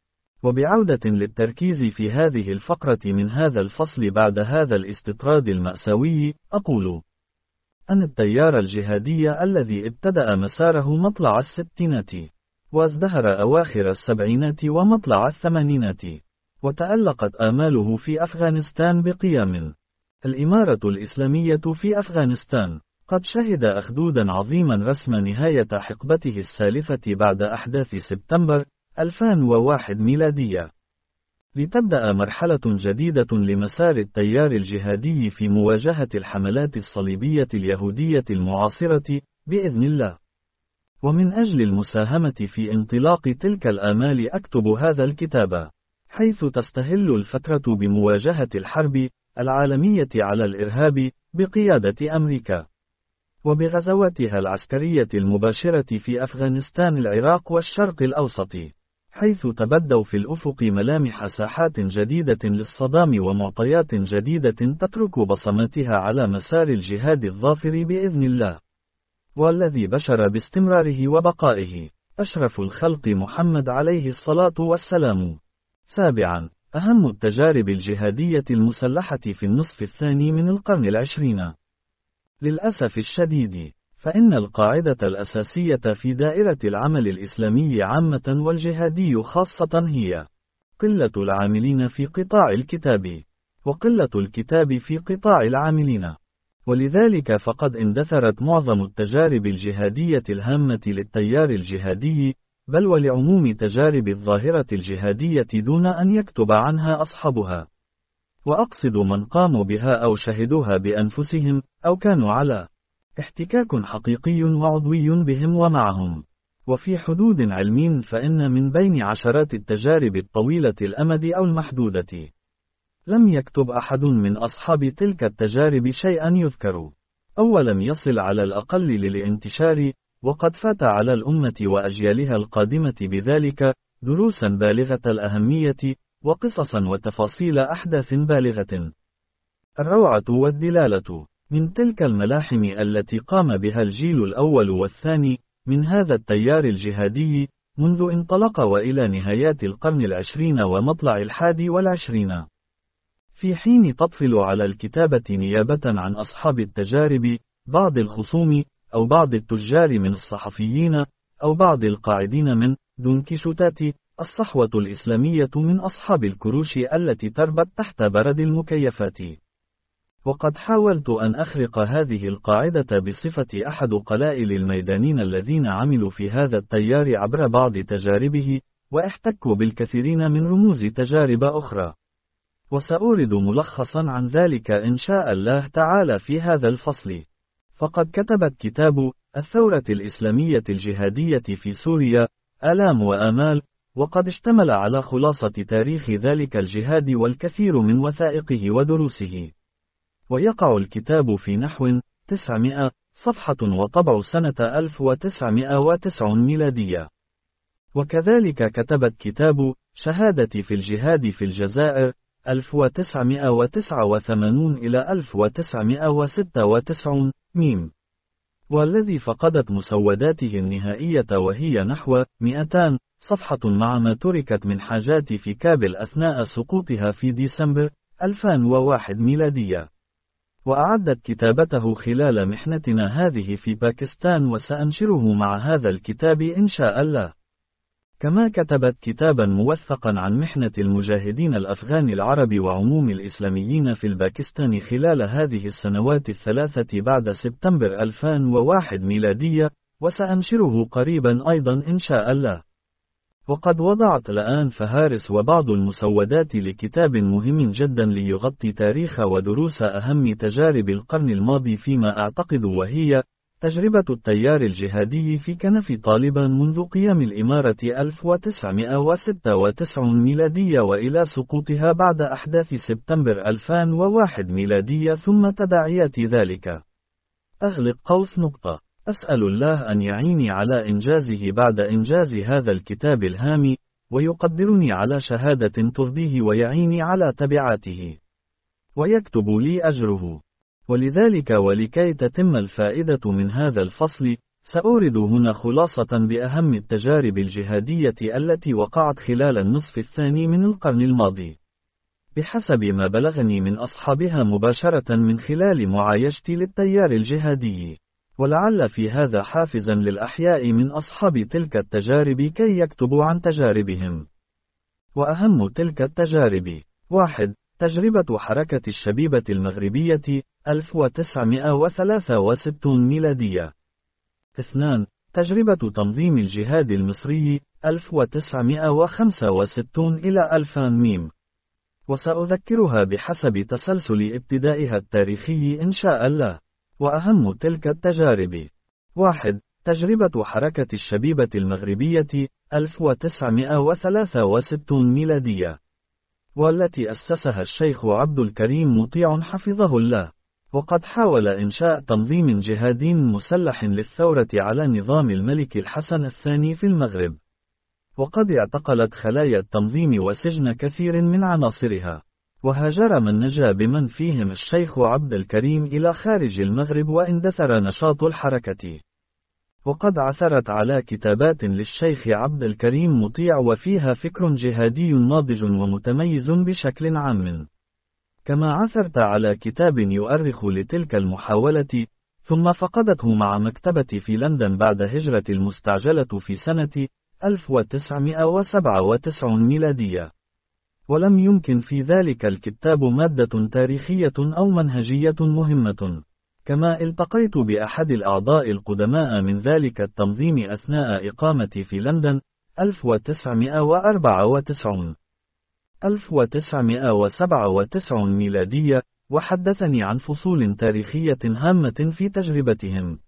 وبعودة للتركيز في هذه الفقرة من هذا الفصل بعد هذا الاستطراد المأساوي، أقول أن التيار الجهادي الذي ابتدأ مساره مطلع الستينات، وازدهر أواخر السبعينات ومطلع الثمانينات، وتألقت آماله في أفغانستان بقيام الإمارة الإسلامية في أفغانستان، قد شهد أخدودا عظيما رسم نهاية حقبته السالفة بعد أحداث سبتمبر ألفين وواحد ميلادية، لتبدأ مرحلة جديدة لمسار التيار الجهادي في مواجهة الحملات الصليبية اليهودية المعاصرة بإذن الله. ومن أجل المساهمة في انطلاق تلك الآمال أكتب هذا الكتاب، حيث تستهل الفترة بمواجهة الحرب العالمية على الإرهاب بقيادة أمريكا، وبغزواتها العسكرية المباشرة في أفغانستان العراق والشرق الأوسط، حيث تبدوا في الأفق ملامح ساحات جديدة للصدام ومعطيات جديدة تترك بصماتها على مسار الجهاد الظافر بإذن الله، والذي بشر باستمراره وبقائه أشرف الخلق محمد عليه الصلاة والسلام. سابعا. أهم التجارب الجهادية المسلحة في النصف الثاني من القرن العشرين. للأسف الشديد، فإن القاعدة الأساسية في دائرة العمل الإسلامي عامة والجهادي خاصة هي قلة العاملين في قطاع الكتاب، وقلة الكتاب في قطاع العاملين. ولذلك فقد اندثرت معظم التجارب الجهادية الهامة للتيار الجهادي، بل ولعموم تجارب الظاهرة الجهادية دون أن يكتب عنها أصحابها. وأقصد من قاموا بها أو شهدوها بأنفسهم، أو كانوا على احتكاك حقيقي وعضوي بهم ومعهم. وفي حدود علم فإن من بين عشرات التجارب الطويلة الأمد أو المحدودة، لم يكتب أحد من أصحاب تلك التجارب شيئا يذكر، أو لم يصل على الأقل للانتشار، وقد فات على الأمة وأجيالها القادمة بذلك دروسا بالغة الأهمية، وقصصا وتفاصيل أحداث بالغة الروعة والدلالة من تلك الملاحم التي قام بها الجيل الأول والثاني من هذا التيار الجهادي منذ انطلق وإلى نهايات القرن العشرين ومطلع الحادي والعشرين، في حين تطفل على الكتابة نيابة عن أصحاب التجارب بعض الخصوم أو بعض التجار من الصحفيين أو بعض القاعدين من دونكيشوتات الصحوة الإسلامية من أصحاب الكروش التي تربت تحت برد المكيفات. وقد حاولت أن أخرق هذه القاعدة بصفة أحد قلائل الميدانين الذين عملوا في هذا التيار عبر بعض تجاربه، واحتكوا بالكثيرين من رموز تجارب أخرى. وسأورد ملخصا عن ذلك إن شاء الله تعالى في هذا الفصل. فقد كتبت كتاب الثورة الإسلامية الجهادية في سوريا آلام وآمال، وقد اشتمل على خلاصة تاريخ ذلك الجهاد والكثير من وثائقه ودروسه. ويقع الكتاب في نحو تسعمائة صفحة وطبع سنة ألف وتسعمائة وتسعين ميلادية. وكذلك كتبت كتاب شهادة في الجهاد في الجزائر ألف وتسعمائة وتسعة وثمانين إلى ألف وتسعمائة وستة وتسعين ميم، والذي فقدت مسوداته النهائية وهي نحو مئتين صفحة مع ما تركت من حاجات في كابل أثناء سقوطها في ديسمبر ألفين وواحد ميلادية. وأعدت كتابته خلال محنتنا هذه في باكستان، وسأنشره مع هذا الكتاب إن شاء الله. كما كتبت كتابا موثقا عن محنة المجاهدين الأفغان العرب وعموم الإسلاميين في الباكستان خلال هذه السنوات الثلاثة بعد سبتمبر ألفين وواحد ميلادية، وسأنشره قريبا أيضا إن شاء الله. وقد وضعت الآن فهارس وبعض المسودات لكتاب مهم جدا ليغطي تاريخ ودروس أهم تجارب القرن الماضي فيما أعتقد، وهي تجربة التيار الجهادي في كنف طالبان منذ قيام الإمارة ألف وتسعمائة وستة وتسعين ميلادية وإلى سقوطها بعد أحداث سبتمبر ألفين وواحد ميلادية ثم تداعيات ذلك. أغلق قوس نقطة. أسأل الله أن يعيني على إنجازه بعد إنجاز هذا الكتاب الهام، ويقدرني على شهادة ترضيه ويعيني على تبعاته، ويكتب لي أجره. ولذلك ولكي تتم الفائدة من هذا الفصل، سأورد هنا خلاصة بأهم التجارب الجهادية التي وقعت خلال النصف الثاني من القرن الماضي، بحسب ما بلغني من أصحابها مباشرة من خلال معايشتي للتيار الجهادي، ولعل في هذا حافزا للأحياء من أصحاب تلك التجارب كي يكتبوا عن تجاربهم. وأهم تلك التجارب: واحد. تجربة حركة الشبيبة المغربية ألف وتسعمائة وثلاثة وستين ميلادية. اثنان. تجربة تنظيم الجهاد المصري ألف وتسعمائة وخمسة وستين إلى ألفين ميم، وسأذكرها بحسب تسلسل ابتدائها التاريخي إن شاء الله. وأهم تلك التجارب: واحد. تجربة حركة الشبيبة المغربية ألف وتسعمائة وثلاثة وستين ميلادية، والتي أسسها الشيخ عبد الكريم مطيع حفظه الله، وقد حاول إنشاء تنظيم جهادي مسلح للثورة على نظام الملك الحسن الثاني في المغرب، وقد اعتقلت خلايا التنظيم وسجن كثير من عناصرها، وهاجر من نجا بمن فيهم الشيخ عبد الكريم إلى خارج المغرب واندثر نشاط الحركة. وقد عثرت على كتابات للشيخ عبد الكريم مطيع وفيها فكر جهادي ناضج ومتميز بشكل عام. كما عثرت على كتاب يؤرخ لتلك المحاولة، ثم فقدته مع مكتبتي في لندن بعد هجرة المستعجلة في سنة ألف وتسعمائة وسبعة وتسعين ميلادية. ولم يمكن في ذلك الكتاب مادة تاريخية أو منهجية مهمة. كما التقيت بأحد الأعضاء القدماء من ذلك التنظيم أثناء إقامتي في لندن ألف وتسعمائة وأربعة وتسعين ألف وتسعمائة وسبعة وتسعين ميلادية، وحدثني عن فصول تاريخية هامة في تجربتهم،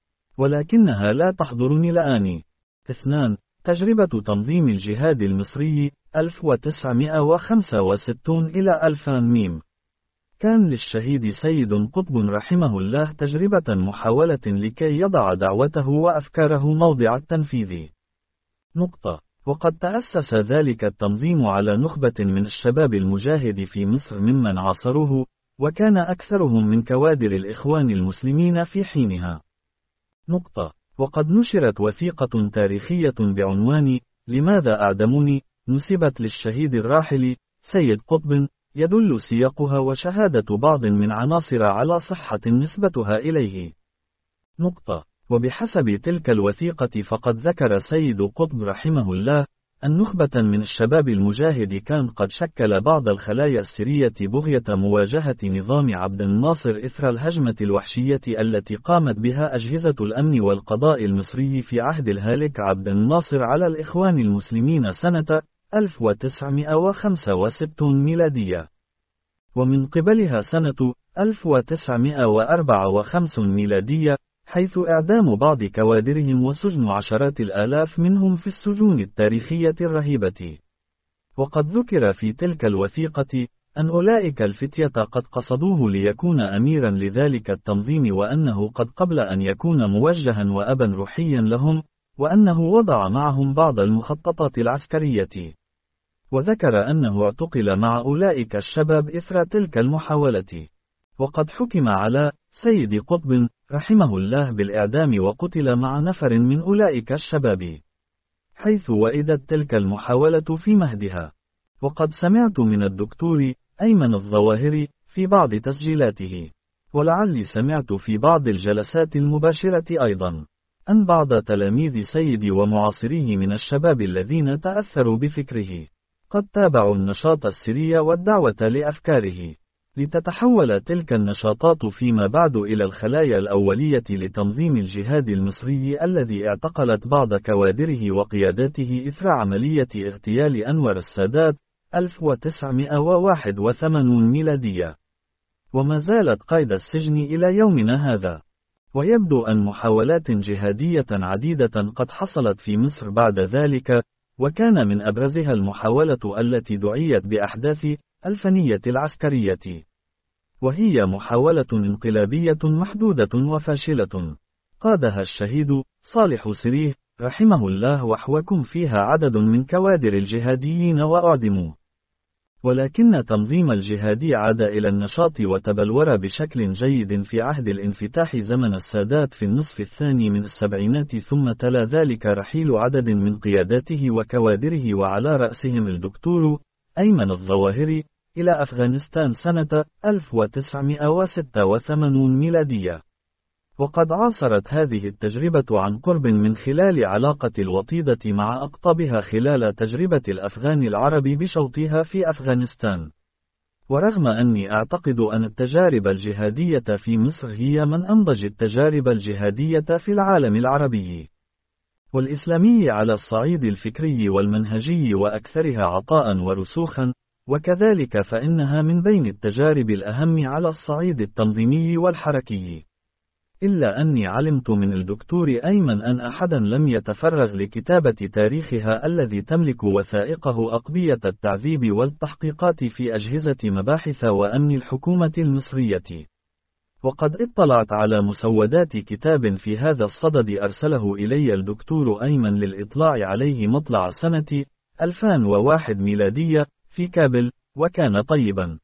ولكنها لا تحضرني الآن. اثنان. تجربة تنظيم الجهاد المصري ألف وتسعمائة وخمسة وستين إلى ألفين ميم. كان للشهيد سيد قطب رحمه الله تجربة محاولة لكي يضع دعوته وأفكاره موضع التنفيذ. نقطة. وقد تأسس ذلك التنظيم على نخبة من الشباب المجاهد في مصر ممن عاصروه، وكان أكثرهم من كوادر الإخوان المسلمين في حينها. نقطة. وقد نشرت وثيقة تاريخية بعنوان لماذا أعدموني، نسبت للشهيد الراحل سيد قطب، يدل سياقها وشهادة بعض من عناصر على صحة نسبتها إليه. نقطة. وبحسب تلك الوثيقة فقد ذكر سيد قطب رحمه الله أن نخبة من الشباب المجاهد كان قد شكل بعض الخلايا السرية بغية مواجهة نظام عبد الناصر إثر الهجمة الوحشية التي قامت بها أجهزة الأمن والقضاء المصري في عهد الهالك عبد الناصر على الإخوان المسلمين سنة ألف وتسعمائة وخمسة وستين ميلادية. ومن قبلها سنة ألف وتسعمائة وأربعة وخمسين ميلادية حيث إعدام بعض كوادرهم وسجن عشرات الآلاف منهم في السجون التاريخية الرهيبة. وقد ذكر في تلك الوثيقة أن أولئك الفتية قد قصدوه ليكون أميرا لذلك التنظيم، وأنه قد قبل أن يكون موجها وأبا روحيا لهم، وأنه وضع معهم بعض المخططات العسكرية. وذكر أنه اعتقل مع أولئك الشباب إثر تلك المحاولة. وقد حكم على سيد قطب رحمه الله بالإعدام وقتل مع نفر من أولئك الشباب، حيث وإدت تلك المحاولة في مهدها. وقد سمعت من الدكتور أيمن الظواهري في بعض تسجيلاته، ولعلي سمعت في بعض الجلسات المباشرة أيضا، أن بعض تلاميذ سيدي ومعاصريه من الشباب الذين تأثروا بفكره قد تابعوا النشاط السري والدعوة لأفكاره، لتتحول تلك النشاطات فيما بعد إلى الخلايا الأولية لتنظيم الجهاد المصري الذي اعتقلت بعض كوادره وقياداته إثر عملية اغتيال أنور السادات ألف وتسعمائة وواحد وثمانين ميلادية، وما زالت قيد السجن إلى يومنا هذا. ويبدو أن محاولات جهادية عديدة قد حصلت في مصر بعد ذلك، وكان من أبرزها المحاولة التي دعيت بأحداث الفنية العسكرية، وهي محاولة انقلابية محدودة وفاشلة قادها الشهيد صالح سريه رحمه الله، وحوكم فيها عدد من كوادر الجهاديين وأعدموا. ولكن تنظيم الجهادي عاد إلى النشاط وتبلور بشكل جيد في عهد الانفتاح زمن السادات في النصف الثاني من السبعينات، ثم تلا ذلك رحيل عدد من قياداته وكوادره، وعلى رأسهم الدكتور أيمن الظواهري، إلى أفغانستان سنة ألف وتسعمائة وستة وثمانين ميلادية. وقد عاصرت هذه التجربة عن قرب من خلال علاقة الوطيدة مع أقطابها خلال تجربة الأفغان العرب بشوطها في أفغانستان. ورغم أني أعتقد أن التجارب الجهادية في مصر هي من أنضج التجارب الجهادية في العالم العربي والإسلامي على الصعيد الفكري والمنهجي وأكثرها عطاء ورسوخا، وكذلك فإنها من بين التجارب الأهم على الصعيد التنظيمي والحركي، إلا أني علمت من الدكتور أيمن أن أحدا لم يتفرغ لكتابة تاريخها الذي تملك وثائقه أقبية التعذيب والتحقيقات في أجهزة مباحث وأمن الحكومة المصرية. وقد اطلعت على مسودات كتاب في هذا الصدد أرسله إلي الدكتور أيمن للإطلاع عليه مطلع سنة ألفين وواحد ميلادية في كابل، وكان طيبا،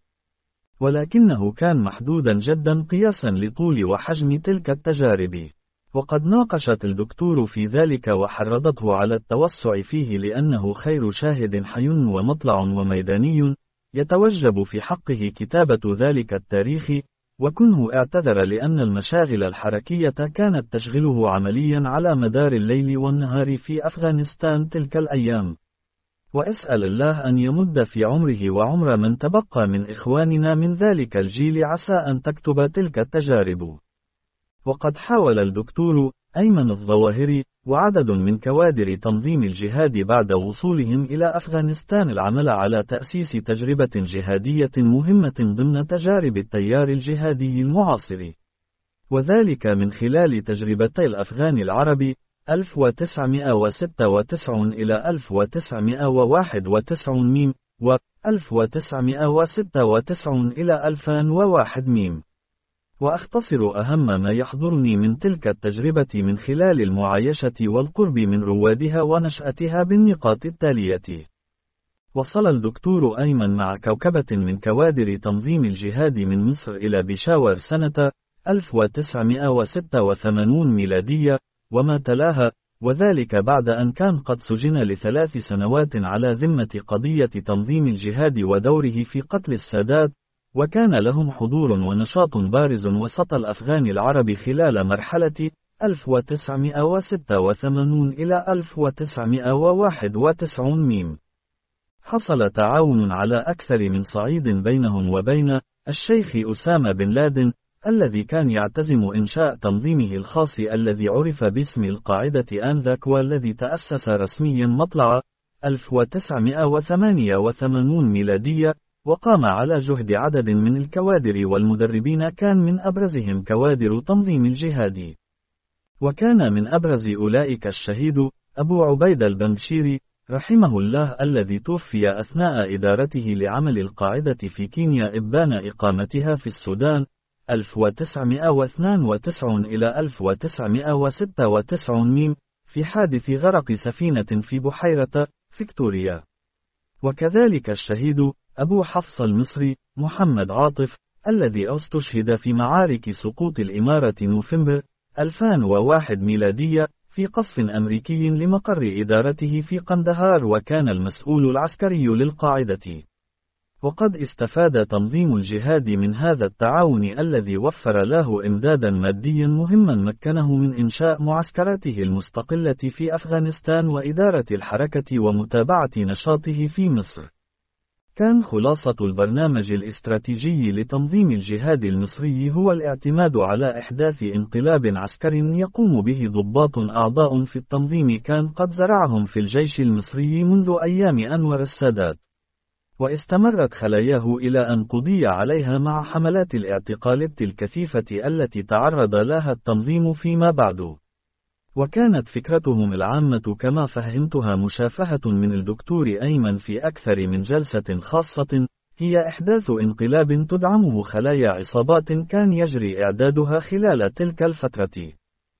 ولكنه كان محدودا جدا قياسا لطول وحجم تلك التجارب. وقد ناقشت الدكتور في ذلك وحرضته على التوسع فيه، لأنه خير شاهد حي ومطلع وميداني يتوجب في حقه كتابة ذلك التاريخ، وكنه اعتذر لأن المشاغل الحركية كانت تشغله عمليا على مدار الليل والنهار في أفغانستان تلك الأيام. وأسأل الله أن يمد في عمره وعمر من تبقى من إخواننا من ذلك الجيل، عسى أن تكتب تلك التجارب. وقد حاول الدكتور أيمن الظواهري وعدد من كوادر تنظيم الجهاد بعد وصولهم إلى أفغانستان العمل على تأسيس تجربة جهادية مهمة ضمن تجارب التيار الجهادي المعاصر، وذلك من خلال تجربتي الأفغان العربي ألف وتسعمائة وستة وتسعين إلى ألف وتسعمائة وواحد وتسعين ميم، و ألف وتسعمائة وستة وتسعين إلى ألفين وواحد ميم. وأختصر أهم ما يحضرني من تلك التجربة من خلال المعايشة والقرب من روادها ونشأتها بالنقاط التالية. وصل الدكتور أيمن مع كوكبة من كوادر تنظيم الجهاد من مصر إلى بيشاور سنة ألف وتسعمائة وستة وثمانين ميلادية وما تلاها، وذلك بعد أن كان قد سجن لثلاث سنوات على ذمة قضية تنظيم الجهاد ودوره في قتل السادات، وكان لهم حضور ونشاط بارز وسط الأفغان العرب خلال مرحلة ألف وتسعمائة وستة وثمانين إلى ألف وتسعمائة وواحد وتسعين ميم. حصل تعاون على أكثر من صعيد بينهم وبين الشيخ أسامة بن لادن، الذي كان يعتزم إنشاء تنظيمه الخاص الذي عرف باسم القاعدة آنذاك، والذي تأسس رسميا مطلع ألف وتسعمائة وثمانية وثمانين ميلادية، وقام على جهد عدد من الكوادر والمدربين كان من أبرزهم كوادر تنظيم الجهاد. وكان من أبرز أولئك الشهيد أبو عبيدة البنشيري رحمه الله الذي توفي أثناء إدارته لعمل القاعدة في كينيا إبان إقامتها في السودان ألف وتسعمائة واثنين وتسعين إلى ألف وتسعمائة وستة وتسعين ميم في حادث غرق سفينة في بحيرة فيكتوريا. وكذلك الشهيد أبو حفص المصري محمد عاطف الذي استشهد في معارك سقوط الإمارة نوفمبر ألفين وواحد ميلادية في قصف أمريكي لمقر إدارته في قندهار، وكان المسؤول العسكري للقاعدة. وقد استفاد تنظيم الجهاد من هذا التعاون الذي وفر له إمدادا ماديا مهما مكنه من إنشاء معسكراته المستقلة في أفغانستان وإدارة الحركة ومتابعة نشاطه في مصر. كان خلاصة البرنامج الاستراتيجي لتنظيم الجهاد المصري هو الاعتماد على إحداث انقلاب عسكري يقوم به ضباط أعضاء في التنظيم كان قد زرعهم في الجيش المصري منذ أيام أنور السادات، واستمرت خلاياه إلى أن قضي عليها مع حملات الاعتقال الكثيفة التي تعرض لها التنظيم فيما بعد. وكانت فكرتهم العامة كما فهمتها مشافهة من الدكتور أيمن في أكثر من جلسة خاصة، هي إحداث انقلاب تدعمه خلايا عصابات كان يجري إعدادها خلال تلك الفترة.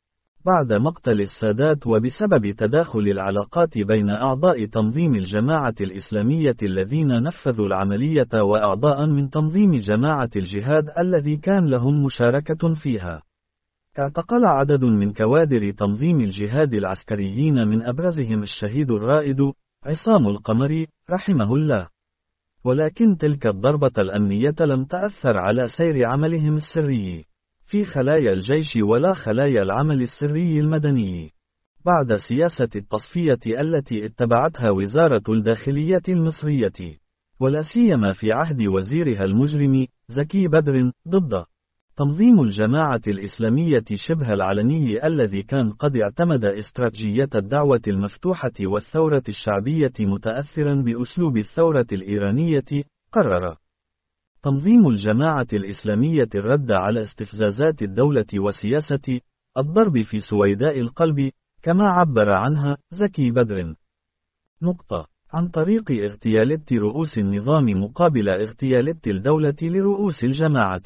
بعد مقتل السادات وبسبب تداخل العلاقات بين أعضاء تنظيم الجماعة الإسلامية الذين نفذوا العملية وأعضاء من تنظيم جماعة الجهاد الذي كان لهم مشاركة فيها، اعتقل عدد من كوادر تنظيم الجهاد العسكريين من أبرزهم الشهيد الرائد عصام القمري رحمه الله. ولكن تلك الضربة الأمنية لم تأثر على سير عملهم السري في خلايا الجيش ولا خلايا العمل السري المدني. بعد سياسة التصفية التي اتبعتها وزارة الداخلية المصرية، ولا سيما في عهد وزيرها المجرم زكي بدر ضد تنظيم الجماعة الإسلامية شبه العلني الذي كان قد اعتمد استراتيجية الدعوة المفتوحة والثورة الشعبية متأثرا بأسلوب الثورة الإيرانية، قرر تنظيم الجماعة الإسلامية الرد على استفزازات الدولة وسياسة الضرب في سويداء القلب كما عبر عنها زكي بدر. نقطة. عن طريق اغتيال رؤوس النظام مقابل اغتيال الدولة لرؤوس الجماعة.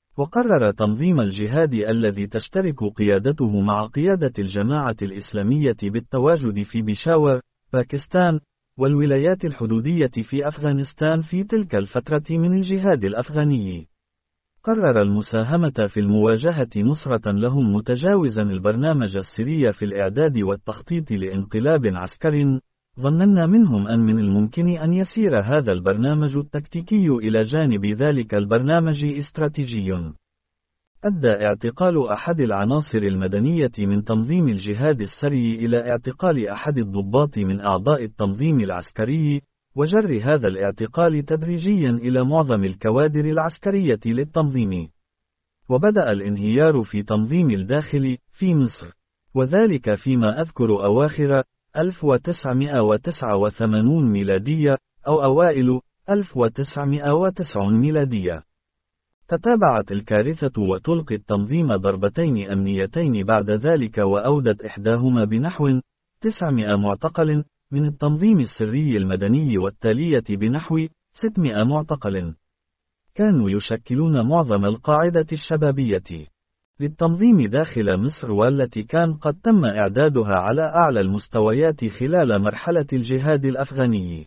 وقرر تنظيم الجهاد الذي تشترك قيادته مع قيادة الجماعة الإسلامية بالتواجد في بيشاور، باكستان، والولايات الحدودية في أفغانستان في تلك الفترة من الجهاد الأفغاني. قرر المساهمة في المواجهة نصرة لهم متجاوزا البرنامج السري في الإعداد والتخطيط لانقلاب عسكري. ظننا منهم أن من الممكن أن يسير هذا البرنامج التكتيكي إلى جانب ذلك البرنامج استراتيجي. أدى اعتقال أحد العناصر المدنية من تنظيم الجهاد السري إلى اعتقال أحد الضباط من أعضاء التنظيم العسكري، وجر هذا الاعتقال تدريجيا إلى معظم الكوادر العسكرية للتنظيم. وبدأ الانهيار في تنظيم الداخل في مصر، وذلك فيما أذكر أواخر ألف وتسعمائة وتسعة وثمانين ميلادية أو أوائل ألف وتسعمائة وتسعين ميلادية. تتابعت الكارثة وتلقي التنظيم ضربتين أمنيتين بعد ذلك، وأودت إحداهما بنحو تسعمائة معتقل من التنظيم السري المدني والتالية بنحو ستمائة معتقل كانوا يشكلون معظم القاعدة الشبابية للتنظيم داخل مصر، والتي كان قد تم إعدادها على أعلى المستويات خلال مرحلة الجهاد الأفغاني.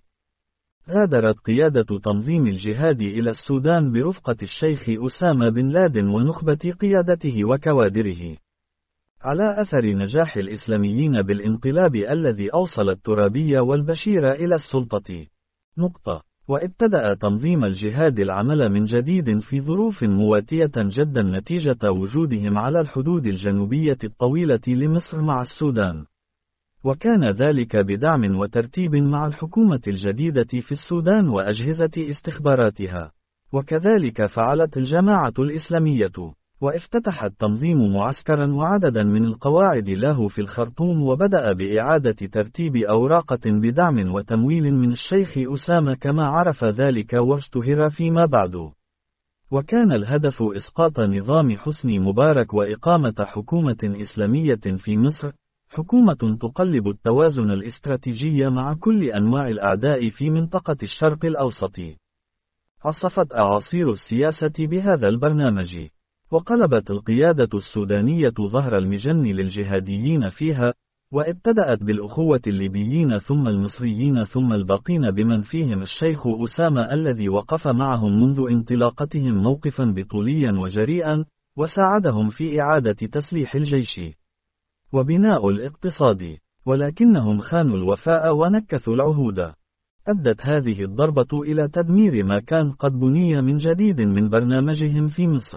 غادرت قيادة تنظيم الجهاد إلى السودان برفقة الشيخ أسامة بن لادن ونخبة قيادته وكوادره، على أثر نجاح الإسلاميين بالانقلاب الذي أوصل الترابي والبشير إلى السلطة. نقطة. وابتدأ تنظيم الجهاد العمل من جديد في ظروف مواتية جدا نتيجة وجودهم على الحدود الجنوبية الطويلة لمصر مع السودان، وكان ذلك بدعم وترتيب مع الحكومة الجديدة في السودان وأجهزة استخباراتها. وكذلك فعلت الجماعة الإسلامية، وافتتح التنظيم معسكرا وعددا من القواعد له في الخرطوم، وبدأ بإعادة ترتيب أوراق بدعم وتمويل من الشيخ أسامة كما عرف ذلك واشتهر فيما بعد. وكان الهدف إسقاط نظام حسني مبارك وإقامة حكومة إسلامية في مصر، حكومة تقلب التوازن الاستراتيجي مع كل أنواع الأعداء في منطقة الشرق الأوسط. عصفت أعاصير السياسة بهذا البرنامج، وقلبت القيادة السودانية ظهر المجن للجهاديين فيها، وابتدأت بالأخوة الليبيين ثم المصريين ثم الباقين بمن فيهم الشيخ أسامة الذي وقف معهم منذ انطلاقتهم موقفا بطوليا وجريئا، وساعدهم في إعادة تسليح الجيش وبناء الاقتصاد، ولكنهم خانوا الوفاء ونكثوا العهود. أدت هذه الضربة إلى تدمير ما كان قد بني من جديد من برنامجهم في مصر،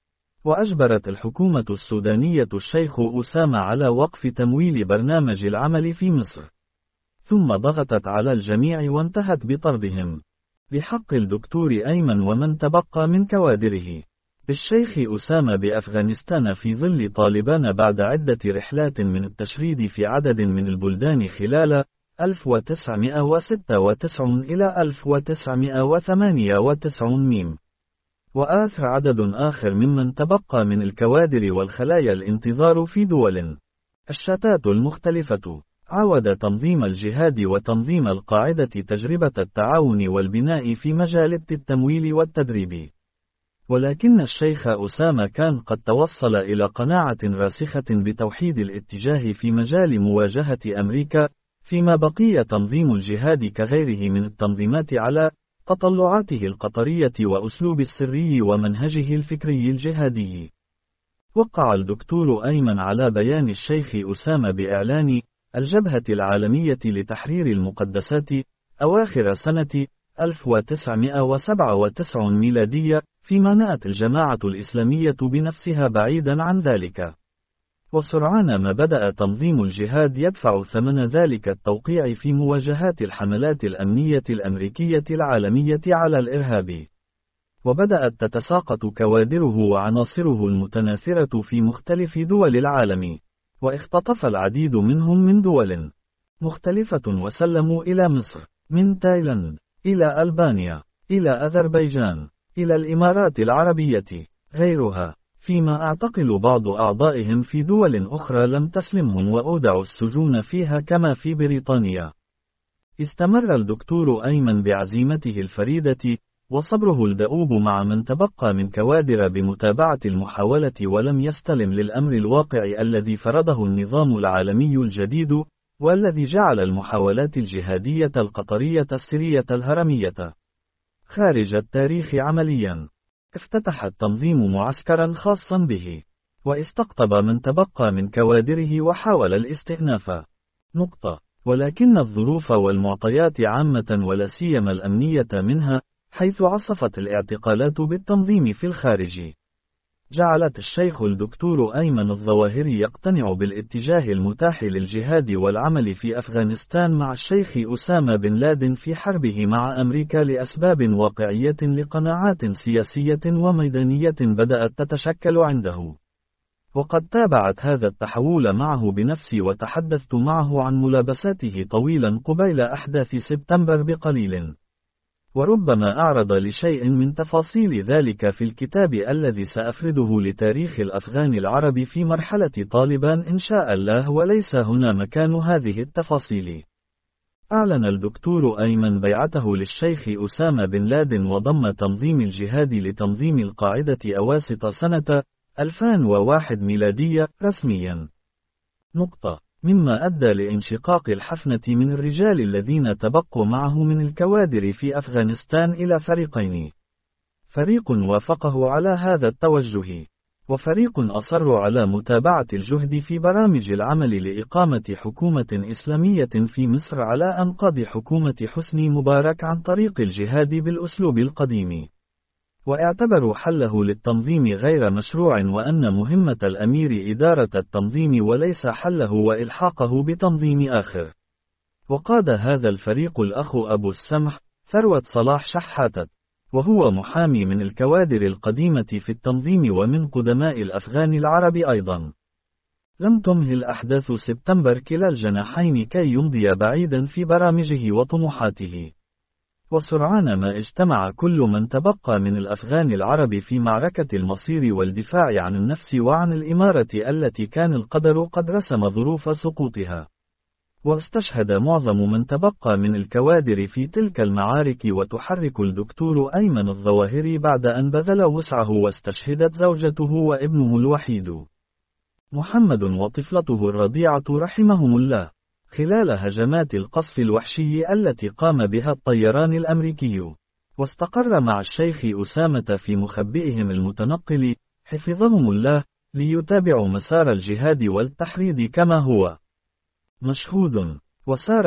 وأجبرت الحكومة السودانية الشيخ أسامة على وقف تمويل برنامج العمل في مصر، ثم ضغطت على الجميع وانتهت بطردهم بحق الدكتور أيمن ومن تبقى من كوادره بالشيخ أسامة بأفغانستان في ظل طالبان بعد عدة رحلات من التشريد في عدد من البلدان خلال ألف وتسعمائة وستة وتسعين إلى ألف وتسعمائة وثمانية وتسعين ميم. وآثر عدد آخر ممن تبقى من الكوادر والخلايا الانتظار في دول الشتات المختلفة. عاود تنظيم الجهاد وتنظيم القاعدة تجربة التعاون والبناء في مجال التمويل والتدريب، ولكن الشيخ أسامة كان قد توصل إلى قناعة راسخة بتوحيد الاتجاه في مجال مواجهة أمريكا، فيما بقي تنظيم الجهاد كغيره من التنظيمات على تطلعاته القطرية وأسلوب السري ومنهجه الفكري الجهادي. وقع الدكتور أيمن على بيان الشيخ أسامة بإعلان الجبهة العالمية لتحرير المقدسات أواخر سنة ألف وتسعمائة وسبعة وتسعين ميلادية، فيما نأت الجماعة الإسلامية بنفسها بعيدا عن ذلك. وسرعان ما بدأ تنظيم الجهاد يدفع ثمن ذلك التوقيع في مواجهات الحملات الأمنية الأمريكية العالمية على الإرهاب، وبدأت تتساقط كوادره وعناصره المتناثرة في مختلف دول العالم، واختطف العديد منهم من دول مختلفة وسلموا إلى مصر، من تايلاند إلى ألبانيا إلى أذربيجان إلى الإمارات العربية غيرها، فيما أعتقل بعض أعضائهم في دول أخرى لم تسلمهم وأودعوا السجون فيها كما في بريطانيا. استمر الدكتور أيمن بعزيمته الفريدة وصبره الدؤوب مع من تبقى من كوادر بمتابعة المحاولة، ولم يستلم للأمر الواقع الذي فرضه النظام العالمي الجديد، والذي جعل المحاولات الجهادية القطرية السرية الهرمية خارج التاريخ عمليا. افتتح التنظيم معسكرا خاصا به، واستقطب من تبقى من كوادره وحاول الاستئناف. نقطة. ولكن الظروف والمعطيات عامة ولا سيما الأمنية منها، حيث عصفت الاعتقالات بالتنظيم في الخارج، جعلت الشيخ الدكتور أيمن الظواهري يقتنع بالاتجاه المتاح للجهاد والعمل في أفغانستان مع الشيخ أسامة بن لادن في حربه مع أمريكا لأسباب واقعية لقناعات سياسية وميدانية بدأت تتشكل عنده. وقد تابعت هذا التحول معه بنفسي وتحدثت معه عن ملابساته طويلا قبيل أحداث سبتمبر بقليل، وربما أعرض لشيء من تفاصيل ذلك في الكتاب الذي سأفرده لتاريخ الأفغان العرب في مرحلة طالبان إن شاء الله، وليس هنا مكان هذه التفاصيل. أعلن الدكتور أيمن بيعته للشيخ أسامة بن لادن وضم تنظيم الجهاد لتنظيم القاعدة أواسط سنة ألفين وواحد ميلادية رسميا. نقطة. مما أدى لانشقاق الحفنة من الرجال الذين تبقوا معه من الكوادر في أفغانستان إلى فريقين: فريق وافقه على هذا التوجه، وفريق أصر على متابعة الجهد في برامج العمل لإقامة حكومة إسلامية في مصر على أنقاض حكومة حسني مبارك عن طريق الجهاد بالأسلوب القديم، واعتبروا حله للتنظيم غير مشروع، وأن مهمة الأمير إدارة التنظيم وليس حله وإلحاقه بتنظيم آخر. وقاد هذا الفريق الأخ أبو السمح ثروت صلاح شحاتة، وهو محامي من الكوادر القديمة في التنظيم ومن قدماء الأفغان العرب أيضا. لم تمهل أحداث سبتمبر كلا الجناحين كي يمضي بعيدا في برامجه وطموحاته، وسرعان ما اجتمع كل من تبقى من الأفغان العرب في معركة المصير والدفاع عن النفس وعن الإمارة التي كان القدر قد رسم ظروف سقوطها. واستشهد معظم من تبقى من الكوادر في تلك المعارك، وتحرك الدكتور أيمن الظواهري بعد أن بذل وسعه، واستشهدت زوجته وابنه الوحيد محمد وطفلته الرضيعة رحمهم الله، خلال هجمات القصف الوحشي التي قام بها الطيران الأمريكي. واستقر مع الشيخ أسامة في مخبئهم المتنقل حفظهم الله، ليتابعوا مسار الجهاد والتحريض كما هو مشهود. وسار